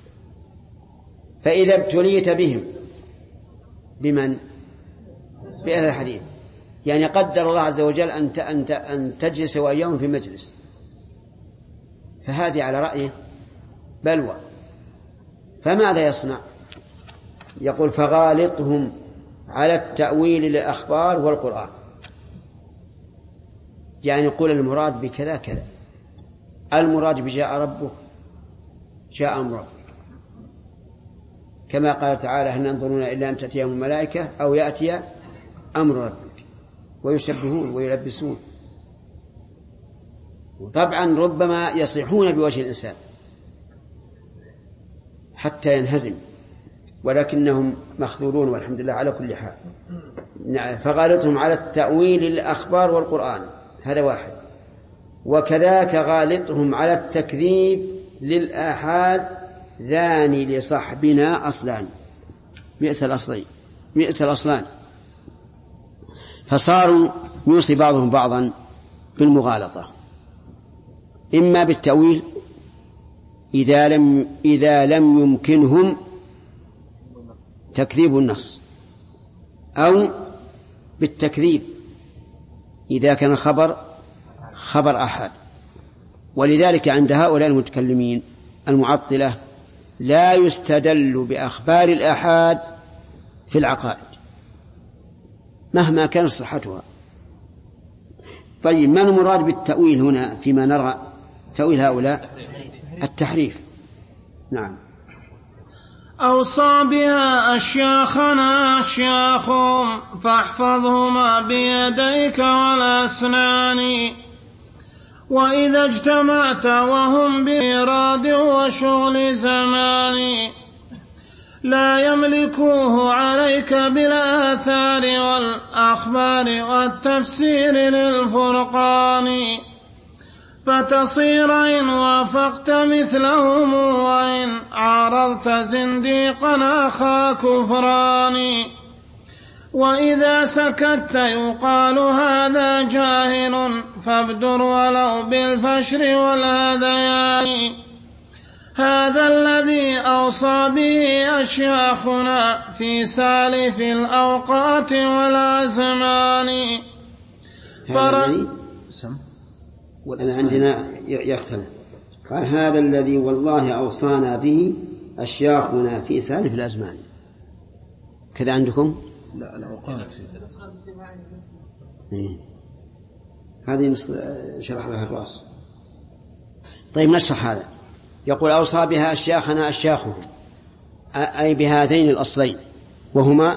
فإذا ابتليت بهم بمن؟ بأهل الحديث، يعني قدر الله عز وجل أن تجلس وإياهم في مجلس، فهذه على رأيه بلوى، فماذا يصنع؟ يقول فغالطهم على التأويل للأخبار والقرآن، يعني يقول المراد بكذا كذا، المراد بجاء ربك جاء أمر ربك، كما قال تعالى هل ينظرون إلا أن تأتيهم الملائكة أو يأتي أمر ربك، ويشبهون ويلبسون. وطبعا ربما يصيحون بوجه الإنسان حتى ينهزم، ولكنهم مخذولون والحمد لله على كل حال. فغالطهم على التأويل للأخبار والقرآن، هذا واحد. وكذاك غالطهم على التكذيب للآحاد، ذان لصحبنا أصلان، بئس الأصلان. فصاروا يوصي بعضهم بعضا بالمغالطة، إما بالتأويل إذا لم يمكنهم تكذيب النص، أو بالتكذيب إذا كان خبر أحد. ولذلك عند هؤلاء المتكلمين المعطلة لا يستدل بأخبار الآحاد في العقائد مهما كانت صحتها. طيب، ما المراد بالتأويل هنا فيما نرى تأويل هؤلاء؟ التحريف. نعم. أوصى بها أشياخنا أشياخهم فاحفظهما بيديك والأسنان، وإذا اجتمعت وهم بإراد وشغل زمان لا يملكوه عليك بالآثار والأخبار والتفسير للفرقان، فتصير إن وافقت مثلهم وإن عارضت زنديقا أخا كفران. وإذا سكت يقال هذا جاهل فابدر ولو بالفشر والهذيان، هذا الذي أوصى به أشياخنا في سالف الأوقات والأزمان. هذا الذي عندنا يختلف. قال هذا الذي والله أوصانا به أشياخنا في سالف الأزمان. كذا عندكم؟ لا الأوقات. هذه شرح لها الرأس. طيب نشرح هذا. يقول أوصى بها أشياخنا أشياخهم، أي بهذين الأصلين، وهما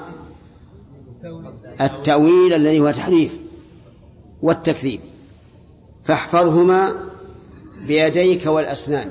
التأويل الذي هو تحريف والتكذيب، فاحفظهما بيديك والأسنان،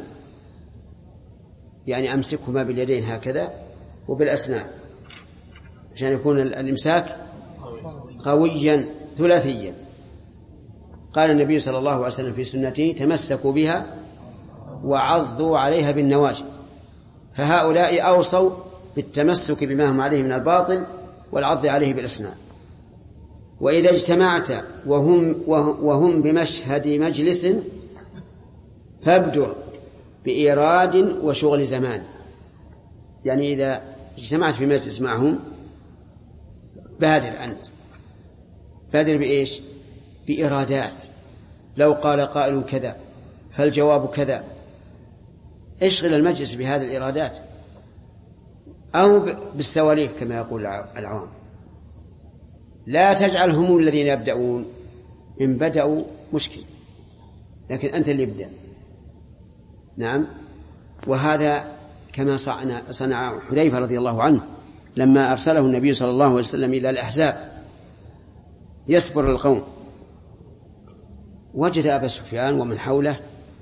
يعني أمسكهما باليدين هكذا وبالأسنان عشان يكون الإمساك قويا ثلاثيا. قال النبي صلى الله عليه وسلم في سنته: تمسكوا بها وعضوا عليها بالنواجذ. فهؤلاء أوصوا بالتمسك بما هم عليه من الباطل والعض عليه بالأسنان. وإذا اجتمعت وهم بمشهد مجلس فابدر بإيراد وشغل زمان، يعني إذا اجتمعت في مجلس معهم بادر أنت، بادر بإيش؟ بإرادات. لو قال قائل كذا فالجواب كذا، اشغل المجلس بهذه الإرادات، أو بالسواليف كما يقول العوام. لا تجعلهم الذين يبدأون، إن بدأوا مشكل، لكن أنت اللي يبدأ. نعم. وهذا كما صنع حذيفة رضي الله عنه لما أرسله النبي صلى الله عليه وسلم إلى الأحزاب يصبر القوم، وجد أبا سفيان ومن حوله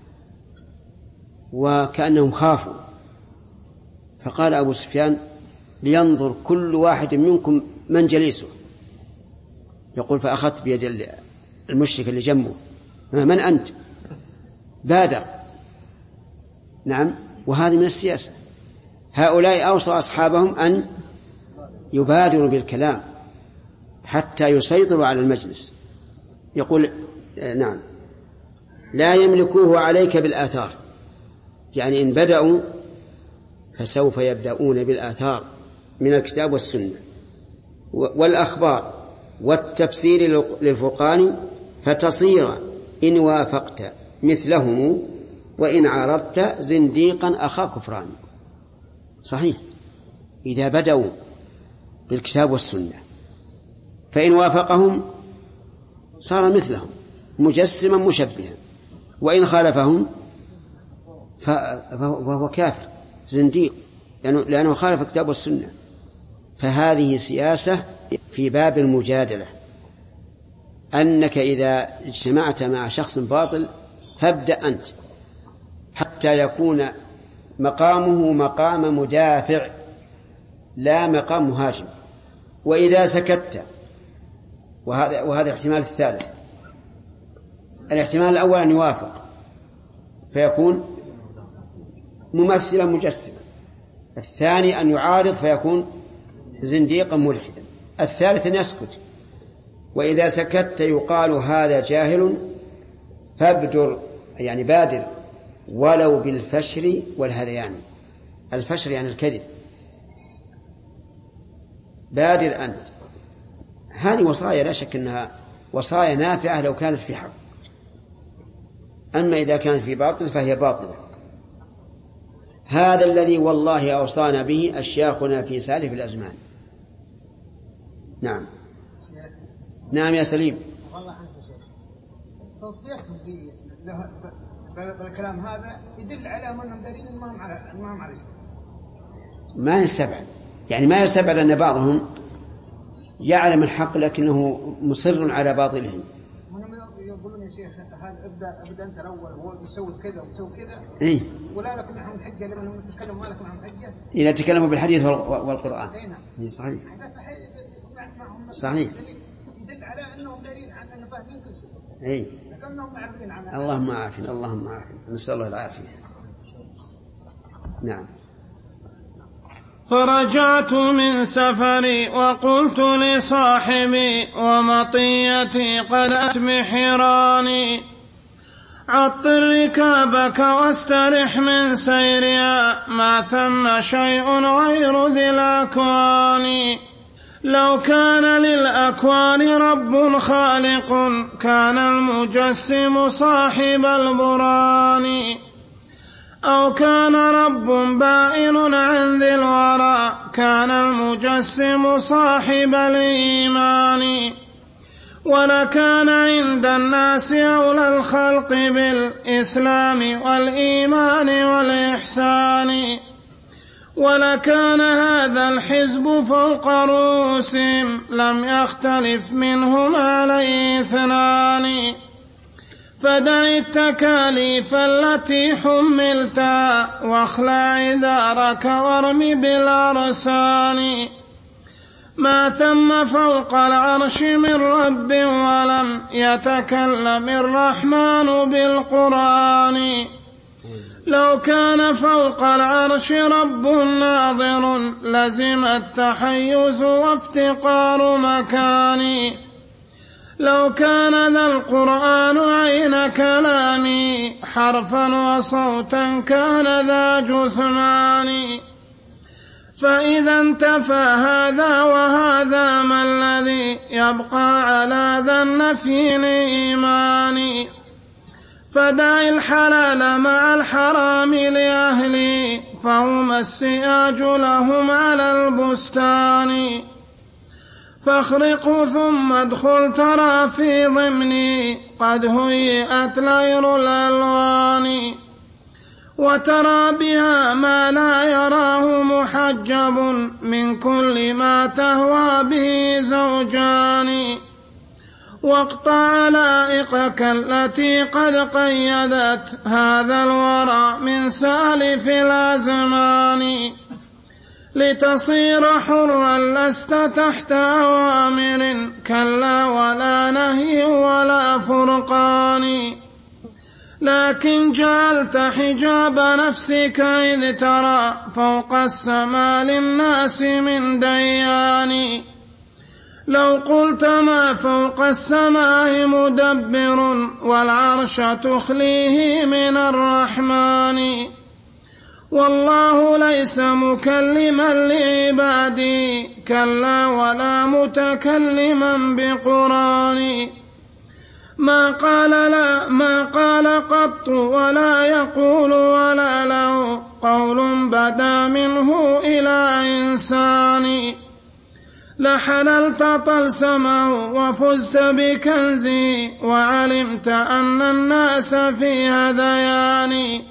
وكأنهم خافوا، فقال أبو سفيان: لينظر كل واحد منكم من جليسه. يقول: فأخذت بيد المشرك اللي جنبه: من أنت؟ بادر. نعم. وهذه من السياسة. هؤلاء أوصوا أصحابهم أن يبادروا بالكلام حتى يسيطروا على المجلس. يقول: نعم، لا يملكوه عليك بالآثار، يعني إن بدأوا فسوف يبدأون بالآثار من الكتاب والسنة والأخبار والتفسير للفرقان، فتصير إن وافقت مثلهم وإن عارضت زنديقا أخا كفران. صحيح، إذا بدأوا بالكتاب والسنة فإن وافقهم صار مثلهم مجسما مشبها، وإن خالفهم فهو كافر زنديق، لأنه خالف الكتاب والسنة. فهذه سياسة في باب المجادلة، أنك إذا اجتمعت مع شخص باطل فابدأ أنت حتى يكون مقامه مقام مدافع لا مقام مهاجم. وإذا سكت، وهذا احتمال الثالث. الاحتمال الأول أن يوافق فيكون ممثلا مجسما، الثاني أن يعارض فيكون زنديقا ملحدا، الثالث أن يسكت. وإذا سكت يقال: هذا جاهل، فابدر، يعني بادر ولو بالفشر والهذيان. الفشر يعني الكذب. بادر أنت. هذه وصايا لا شك أنها وصايا نافعة لو كانت في حق، أما إذا كانت في باطل فهي باطلة. هذا الذي والله أوصانا به أشياخنا في سالف الأزمان. نعم. نعم يا سليم. والله عنك شيء. توصيحهم بالكلام هذا يدل على أنهم دليل ما هم على شيء. ما يستبعد، يعني ما يستبعد أن بعضهم يعلم الحق لكنه مصر على باطله. يقولون يا شيخ هذا ابدا انت الاول هو يسوي كذا ويسوي كذا، إيه؟ ولا لكم معهم حجه لما نتكلم ما لكم معهم حجه إذا تكلموا بالحديث والقرآن. إيه صحيح. هذا صحيح. معهم صحيح. يدل على انهم دليل على انهم فاهمين كل شيء. إيه. لكنهم معرفين عنها. اللهم عافنا، اللهم عافنا، نسأل الله العافية. نعم. فرجعت من سفري وقلت لصاحبي ومطيتي قد أتبح حراني: عطر ركابك واسترح من سيرها، ما ثم شيء غير ذي الأكوان. لو كان للأكوان رب خالق كان المجسم صاحب البرهان، أو كان رب بائن عن ذي الورى كان المجسم صاحب الإيمان. ولكان عند الناس أولى الخلق بالإسلام والإيمان والإحسان، ولكان هذا الحزب فوق رؤوسهم لم يختلف منهم عليه اثنان. فدع التكاليف التي حملتها واخلع إزارك وارم بالأرسان. ما ثم فوق العرش من رب ولم يتكلم الرحمن بالقرآن. لو كان فوق العرش رب ناظر لزم التحيز وافتقار مكان. لو كان ذا القرآن عين كلامي حرفا وصوتا كان ذا جثمان. فإذا انتفى هذا وهذا ما الذي يبقى على ذا النفي الإيمان. فدع الحلال مع الحرام لأهلي فهما السياج لهم على البستان. فاخرقه ثم ادخل ترى في ضمني قد هيئت لير الألوان. وترى بها ما لا يراه محجب من كل ما تهوى به زوجان. واقطع لائقك التي قد قيدت هذا الورى من سالف الأزمان. لتصير حرا لست تحت أوامر كلا ولا نهي ولا فرقان. لكن جعلت حجاب نفسك إذ ترى فوق السماء للناس من ديان. لو قلت ما فوق السماء مدبر والعرش تخليه من الرحمن. والله ليس مكلما لعبادي كلا ولا متكلما بقران. ما قال قط ولا يقول ولا له قول بدا منه إلى إنسان. لحللت طلسمه وفزت بكنزي وعلمت أن الناس في هذيان.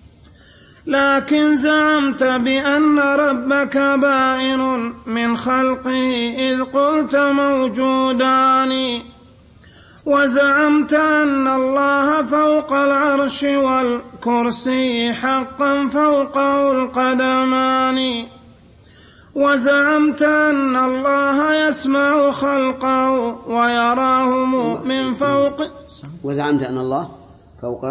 لكن زعمت بأن ربك بائن من خلقه إذ قلت موجودان. وزعمت أن الله فوق العرش والكرسي حقا فوقه القدمان. وزعمت أن الله يسمع خلقه ويراهم من فوق. وزعمت أن الله فوق.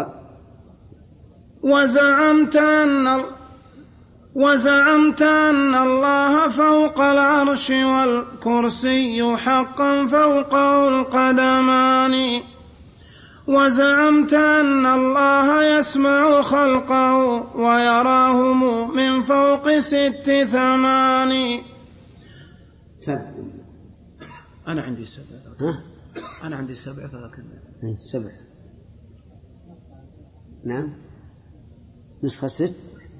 وزعمت أن الله فوق العرش والكرسي حقا فوقه القدمان. وزعمت أن الله يسمع خلقه ويراهم من فوق 6 8. أنا عندي 7. أنا عندي 7 فلكن 7. نعم نسخة 6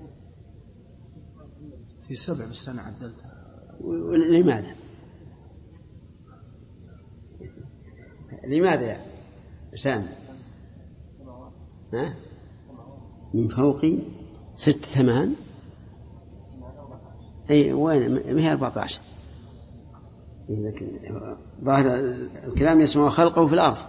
في 7 بس أنا عدلتها. لماذا يا سامي؟ من فوق 6 8. أي وين ما هي 14. ظاهر الكلام يسمع خلقه في الأرض،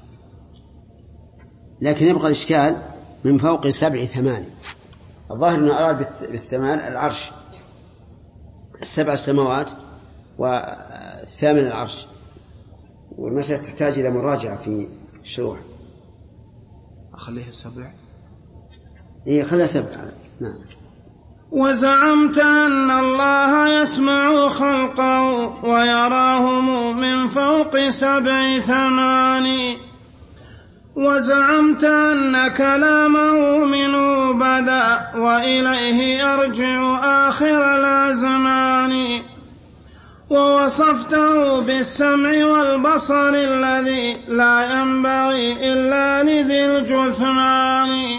لكن يبقى الإشكال من فوق 7 8. الظاهر أنه أراد بالثمان العرش 7 السماوات والثامن العرش، والمسألة تحتاج إلى مراجعة في الشروح. أخليها 7. إيه خليها 7. نعم. وزعمت أن الله يسمع خلقه ويراهم من فوق 7 8. وزعمت أن كلامه منه بدا وإليه يرجع آخر الأزمان، ووصفته بالسمع والبصر الذي لا ينبغي إلا لذي الجثمان،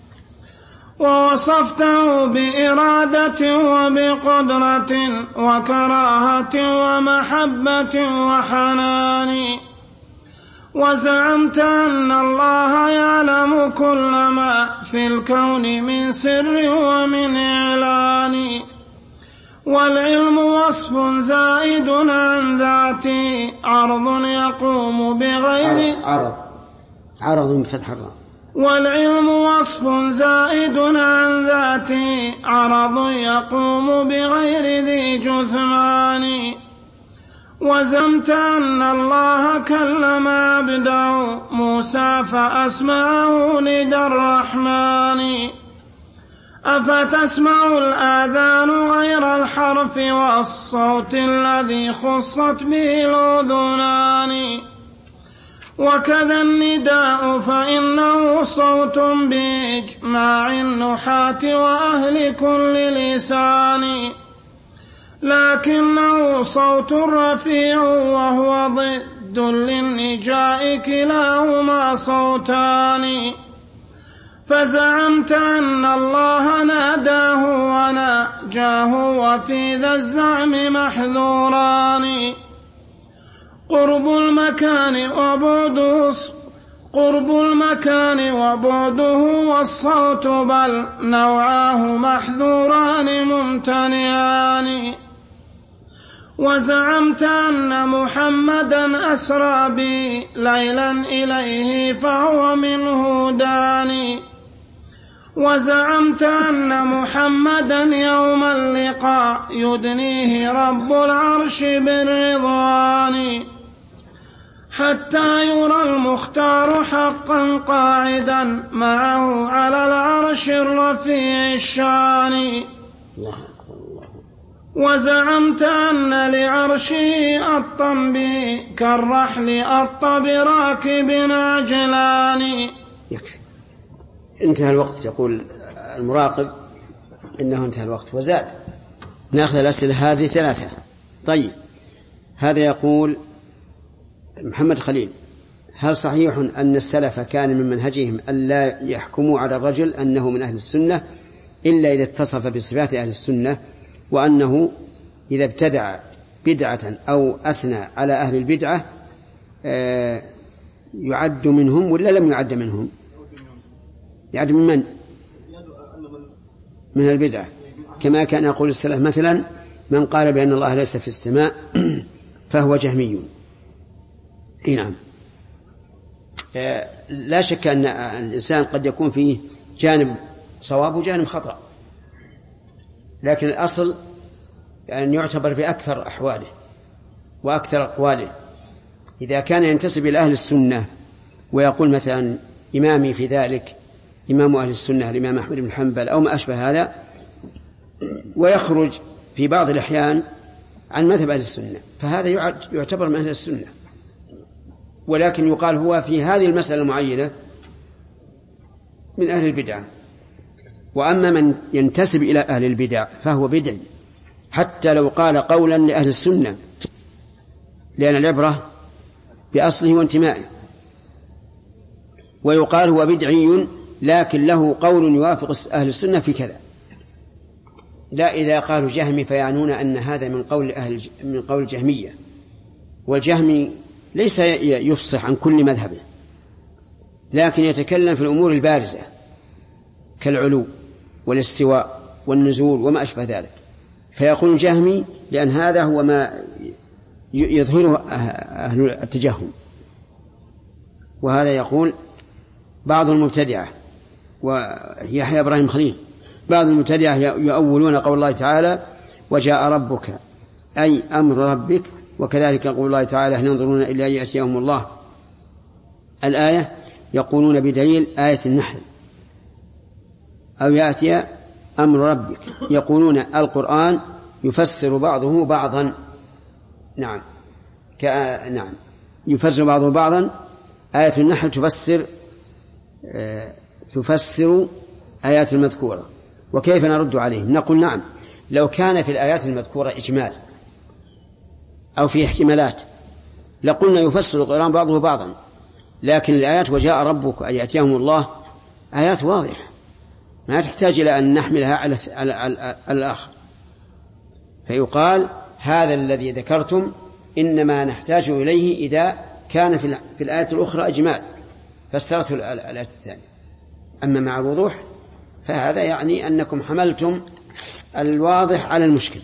ووصفته بإرادة وبقدرة وكراهة ومحبة وحنان، وزعمت أن الله يعلم كل ما في الكون من سر ومن إعلان، والعلم وصف زائد عن ذاته عرض يقوم بغير عرض بفتح الراء، والعلم وصف زائد عن ذاته عرض يقوم بغير ذي جثمان، وزعمت أن الله كلم عبده موسى فأسمعه ندى الرحمن، أفتسمع الآذان غير الحرف والصوت الذي خصت به الأذنان، وكذا النداء فإنه صوت بإجماع النحاة وأهل كل لسان، لكنه صوت رفيع وهو ضد للنجاء كلاهما صوتان، فزعمت أن الله ناداه وناجاه وفي ذا الزعم محذوران، قرب المكان وبعده والصوت بل نوعاه محذوران ممتنعان، وزعمت أن محمدا أسرى بي ليلا إليه فهو منه داني، وزعمت أن محمدا يوم اللقاء يدنيه رب العرش بالرضوان، حتى يرى المختار حقا قاعدا معه على العرش الرفيع الشان، وزعمت أن لعرشه أطا به كالرحل أط براكب عجلان. يكفي، انتهى الوقت. يقول المراقب إنه انتهى الوقت وزاد. نأخذ الأسئلة هذه 3. طيب، هذا يقول محمد خليل: هل صحيح أن السلف كان من منهجهم ألا يحكموا على الرجل أنه من أهل السنة إلا إذا اتصف بصفات أهل السنة، وأنه إذا ابتدع بدعة أو أثنى على أهل البدعة يعد منهم ولا لم يعد منهم؟ يعد من البدعة، كما كان يقول السلف مثلا: من قال بأن الله ليس في السماء فهو جهمي. نعم، لا شك أن الإنسان قد يكون فيه جانب صواب وجانب خطأ، لكن الأصل أن يعتبر بأكثر أحواله وأكثر أقواله. إذا كان ينتسب إلى أهل السنة ويقول مثلا إمامي في ذلك إمام أهل السنة الإمام أحمد بن حنبل أو ما أشبه هذا، ويخرج في بعض الأحيان عن مذهب أهل السنة، فهذا يعتبر من أهل السنة، ولكن يقال هو في هذه المسألة المعينة من أهل البدع. وأما من ينتسب إلى أهل البدع فهو بدعي حتى لو قال قولا لأهل السنة، لأن العبرة بأصله وانتمائه. ويقال هو بدعي لكن له قول يوافق أهل السنة في كذا، لا إذا قالوا جهمي فيعنون أن هذا من قول الجهمية، والجهمي ليس يفصح عن كل مذهبه، لكن يتكلم في الأمور البارزة كالعلو والاستواء والنزول وما أشبه ذلك، فيقول جهمي لأن هذا هو ما يظهره أهل التجهم. وهذا يقول بعض المبتدعة، ويحيى إبراهيم خليل، بعض المبتدعة يؤولون قول الله تعالى: وجاء ربك أي أمر ربك، وكذلك قول الله تعالى: هل ينظرون إلا أن يأتيهم الله الآية، يقولون بدليل آية النحل أو يأتي أمر ربك، يقولون القرآن يفسر بعضه بعضا. نعم، يفسر بعضه بعضا، آية النحل تفسر تفسر آيات المذكورة وكيف نرد عليهم؟ نقول نعم، لو كان في الآيات المذكورة إجمال أو في احتمالات لقلنا يفسر القرآن بعضه بعضا، لكن الآيات وجاء ربك أن يأتيهم الله آيات واضحة ما تحتاج إلى أن نحملها على الآخر، فيقال هذا الذي ذكرتم إنما نحتاج إليه إذا كان في الآية الأخرى إجمال فسرته الآية الثانية. أما مع الوضوح فهذا يعني أنكم حملتم الواضح على المشكل.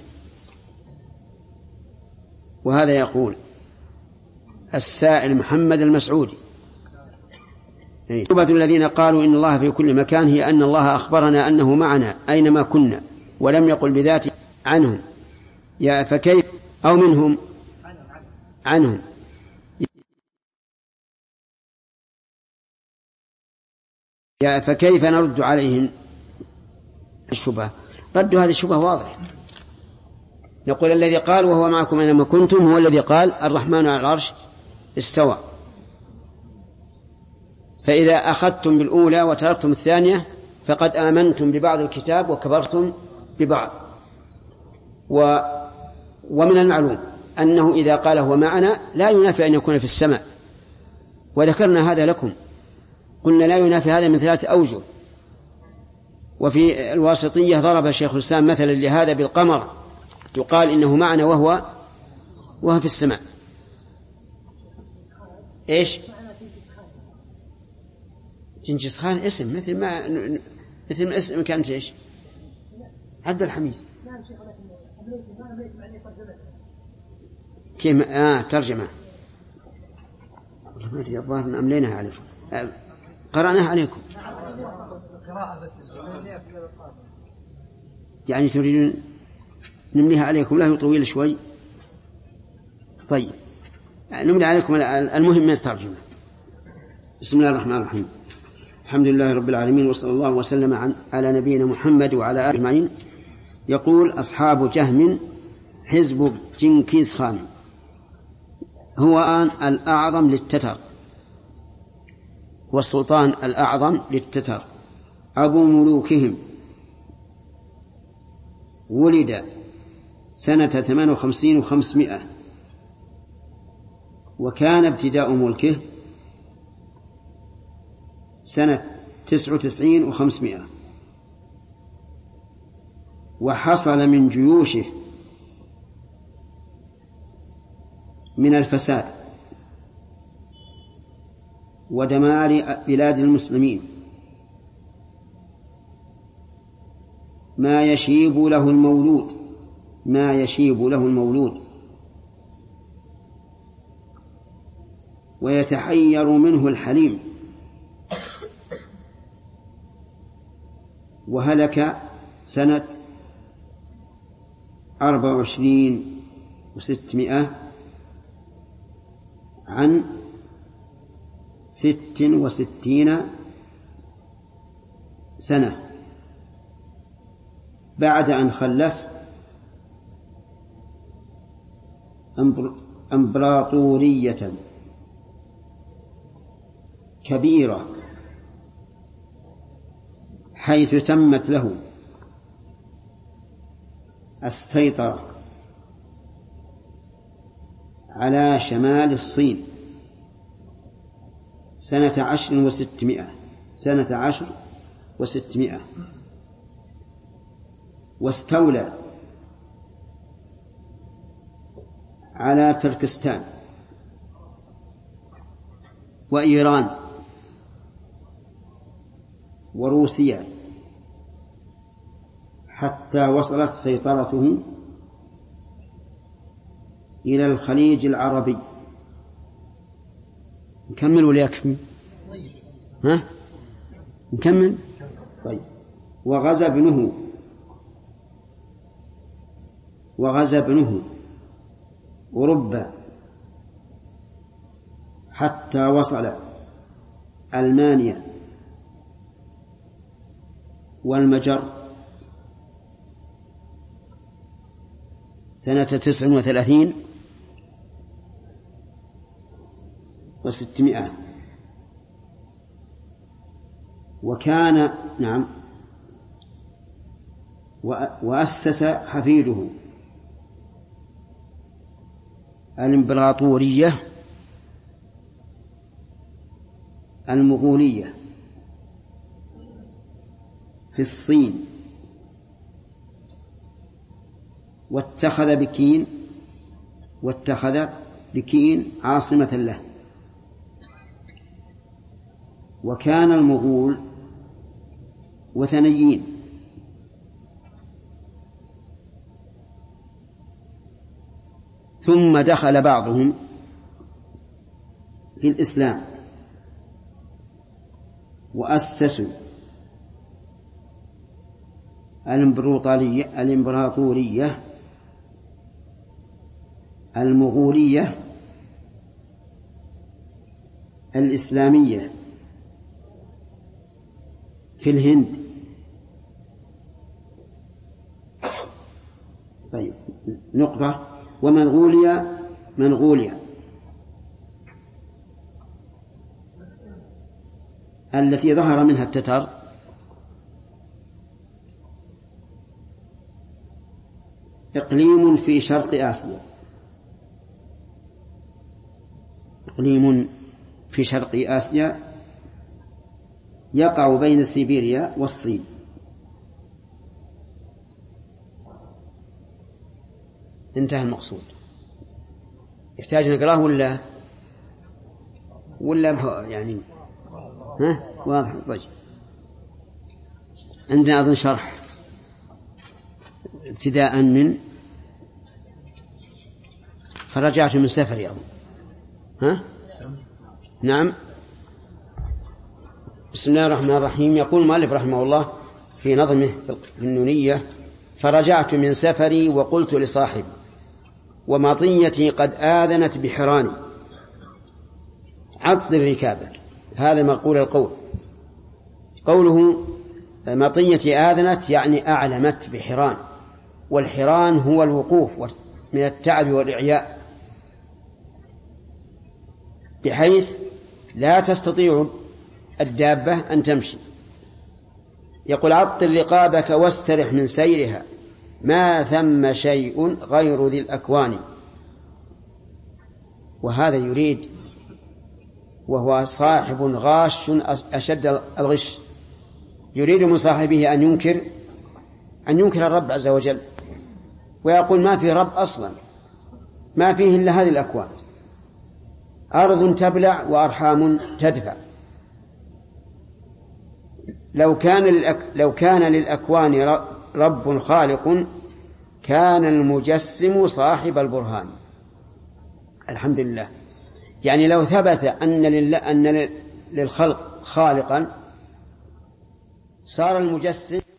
وهذا يقول السائل محمد المسعودي: عقوبة الذين قالوا إن الله في كل مكان هي أن الله أخبرنا أنه معنا أينما كنا ولم يقل بذاته عنهم، يا فكيف أو منهم عنهم يا فكيف نرد عليهم الشبهة؟ رد هذه الشبهة واضح، نقول الذي قال وهو معكم أينما كنتم هو الذي قال الرحمن على العرش استوى، فإذا أخذتم بالأولى وتركتم الثانية فقد آمنتم ببعض الكتاب وكفرتم ببعض. ومن المعلوم أنه إذا قال هو معنا لا ينافي أن يكون في السماء، وذكرنا هذا لكم، قلنا لا ينافي هذا من 3 أوجه. وفي الواسطية ضرب شيخ الإسلام مثلا لهذا بالقمر، يقال إنه معنا وهو في السماء. إيش؟ جنكيز خان اسم مثل ما اسم كانت إيش؟ عبد الحميد. كيف ترجمة الظاهر أمليناها عليكم، قرأناها عليكم يعني تريدون نمليها عليكم؟ لا طويل شوي. طيب نملي عليكم المهم من الترجمة. بسم الله الرحمن الرحيم، الحمد لله رب العالمين، وصلى الله وسلم على نبينا محمد وعلى آله أجمعين. يقول أصحاب جهم حزب جنكيز خان هو الأعظم للتتر والسلطان الأعظم للتتر أبو ملوكهم، ولد سنة 58 و500، وكان ابتداء ملكه سنة 99 و500، وحصل من جيوشه من الفساد ودمار بلاد المسلمين ما يشيب له المولود ويتحير منه الحليم. وهلك سنة 24 و600 عن 66 سنة بعد أن خلف إمبراطورية كبيرة حيث تمت له السيطرة على شمال الصين سنة 10 و600، واستولى على تركستان وإيران وروسيا حتى وصلت سيطرته إلى الخليج العربي. نكمل ولا يكفي؟ نكمل. طيب. وغزا ابنه أوروبا حتى وصل ألمانيا والمجر سنة 39 و600، وكان نعم وأسس حفيده الإمبراطورية المغولية في الصين، واتخذ بكين عاصمة له. وكان المغول وثنيين، ثم دخل بعضهم في الإسلام وأسسوا الإمبراطورية المغولية الإسلامية في الهند. طيب، نقطة. ومنغوليا التي ظهر منها التتر إقليم في شرق آسيا، إقليم في شرق آسيا يقع بين سيبيريا والصين. انتهى المقصود. يحتاج نقراه ولا يعني واضح؟ طيب، عندنا أظن شرح ابتداء من فرجعت من سفري أظن. نعم. بسم الله الرحمن الرحيم. يقول المؤلف رحمه الله في نظمه في النونية: فرجعت من سفري وقلت لصاحبي ومطيتي قد آذنت بحراني. عطل ركابك، هذا مقول القول. قوله مطيتي آذنت يعني أعلمت بحران، والحران هو الوقوف من التعب والإعياء، بحيث لا تستطيع الدابة أن تمشي. يقول: عطل رقابك واسترح من سيرها، ما ثم شيء غير ذي الأكوان. وهذا يريد، وهو صاحب غاش أشد الغش، يريد من صاحبه أن ينكر الرب عز وجل، ويقول ما في رب أصلا، ما فيه إلا هذه الأكوان، أرض تبلع وأرحام تدفع. لو كان للأكوان رب خالق كان المجسم صاحب البرهان. الحمد لله. يعني لو ثبت أن للخلق خالقا صار المجسم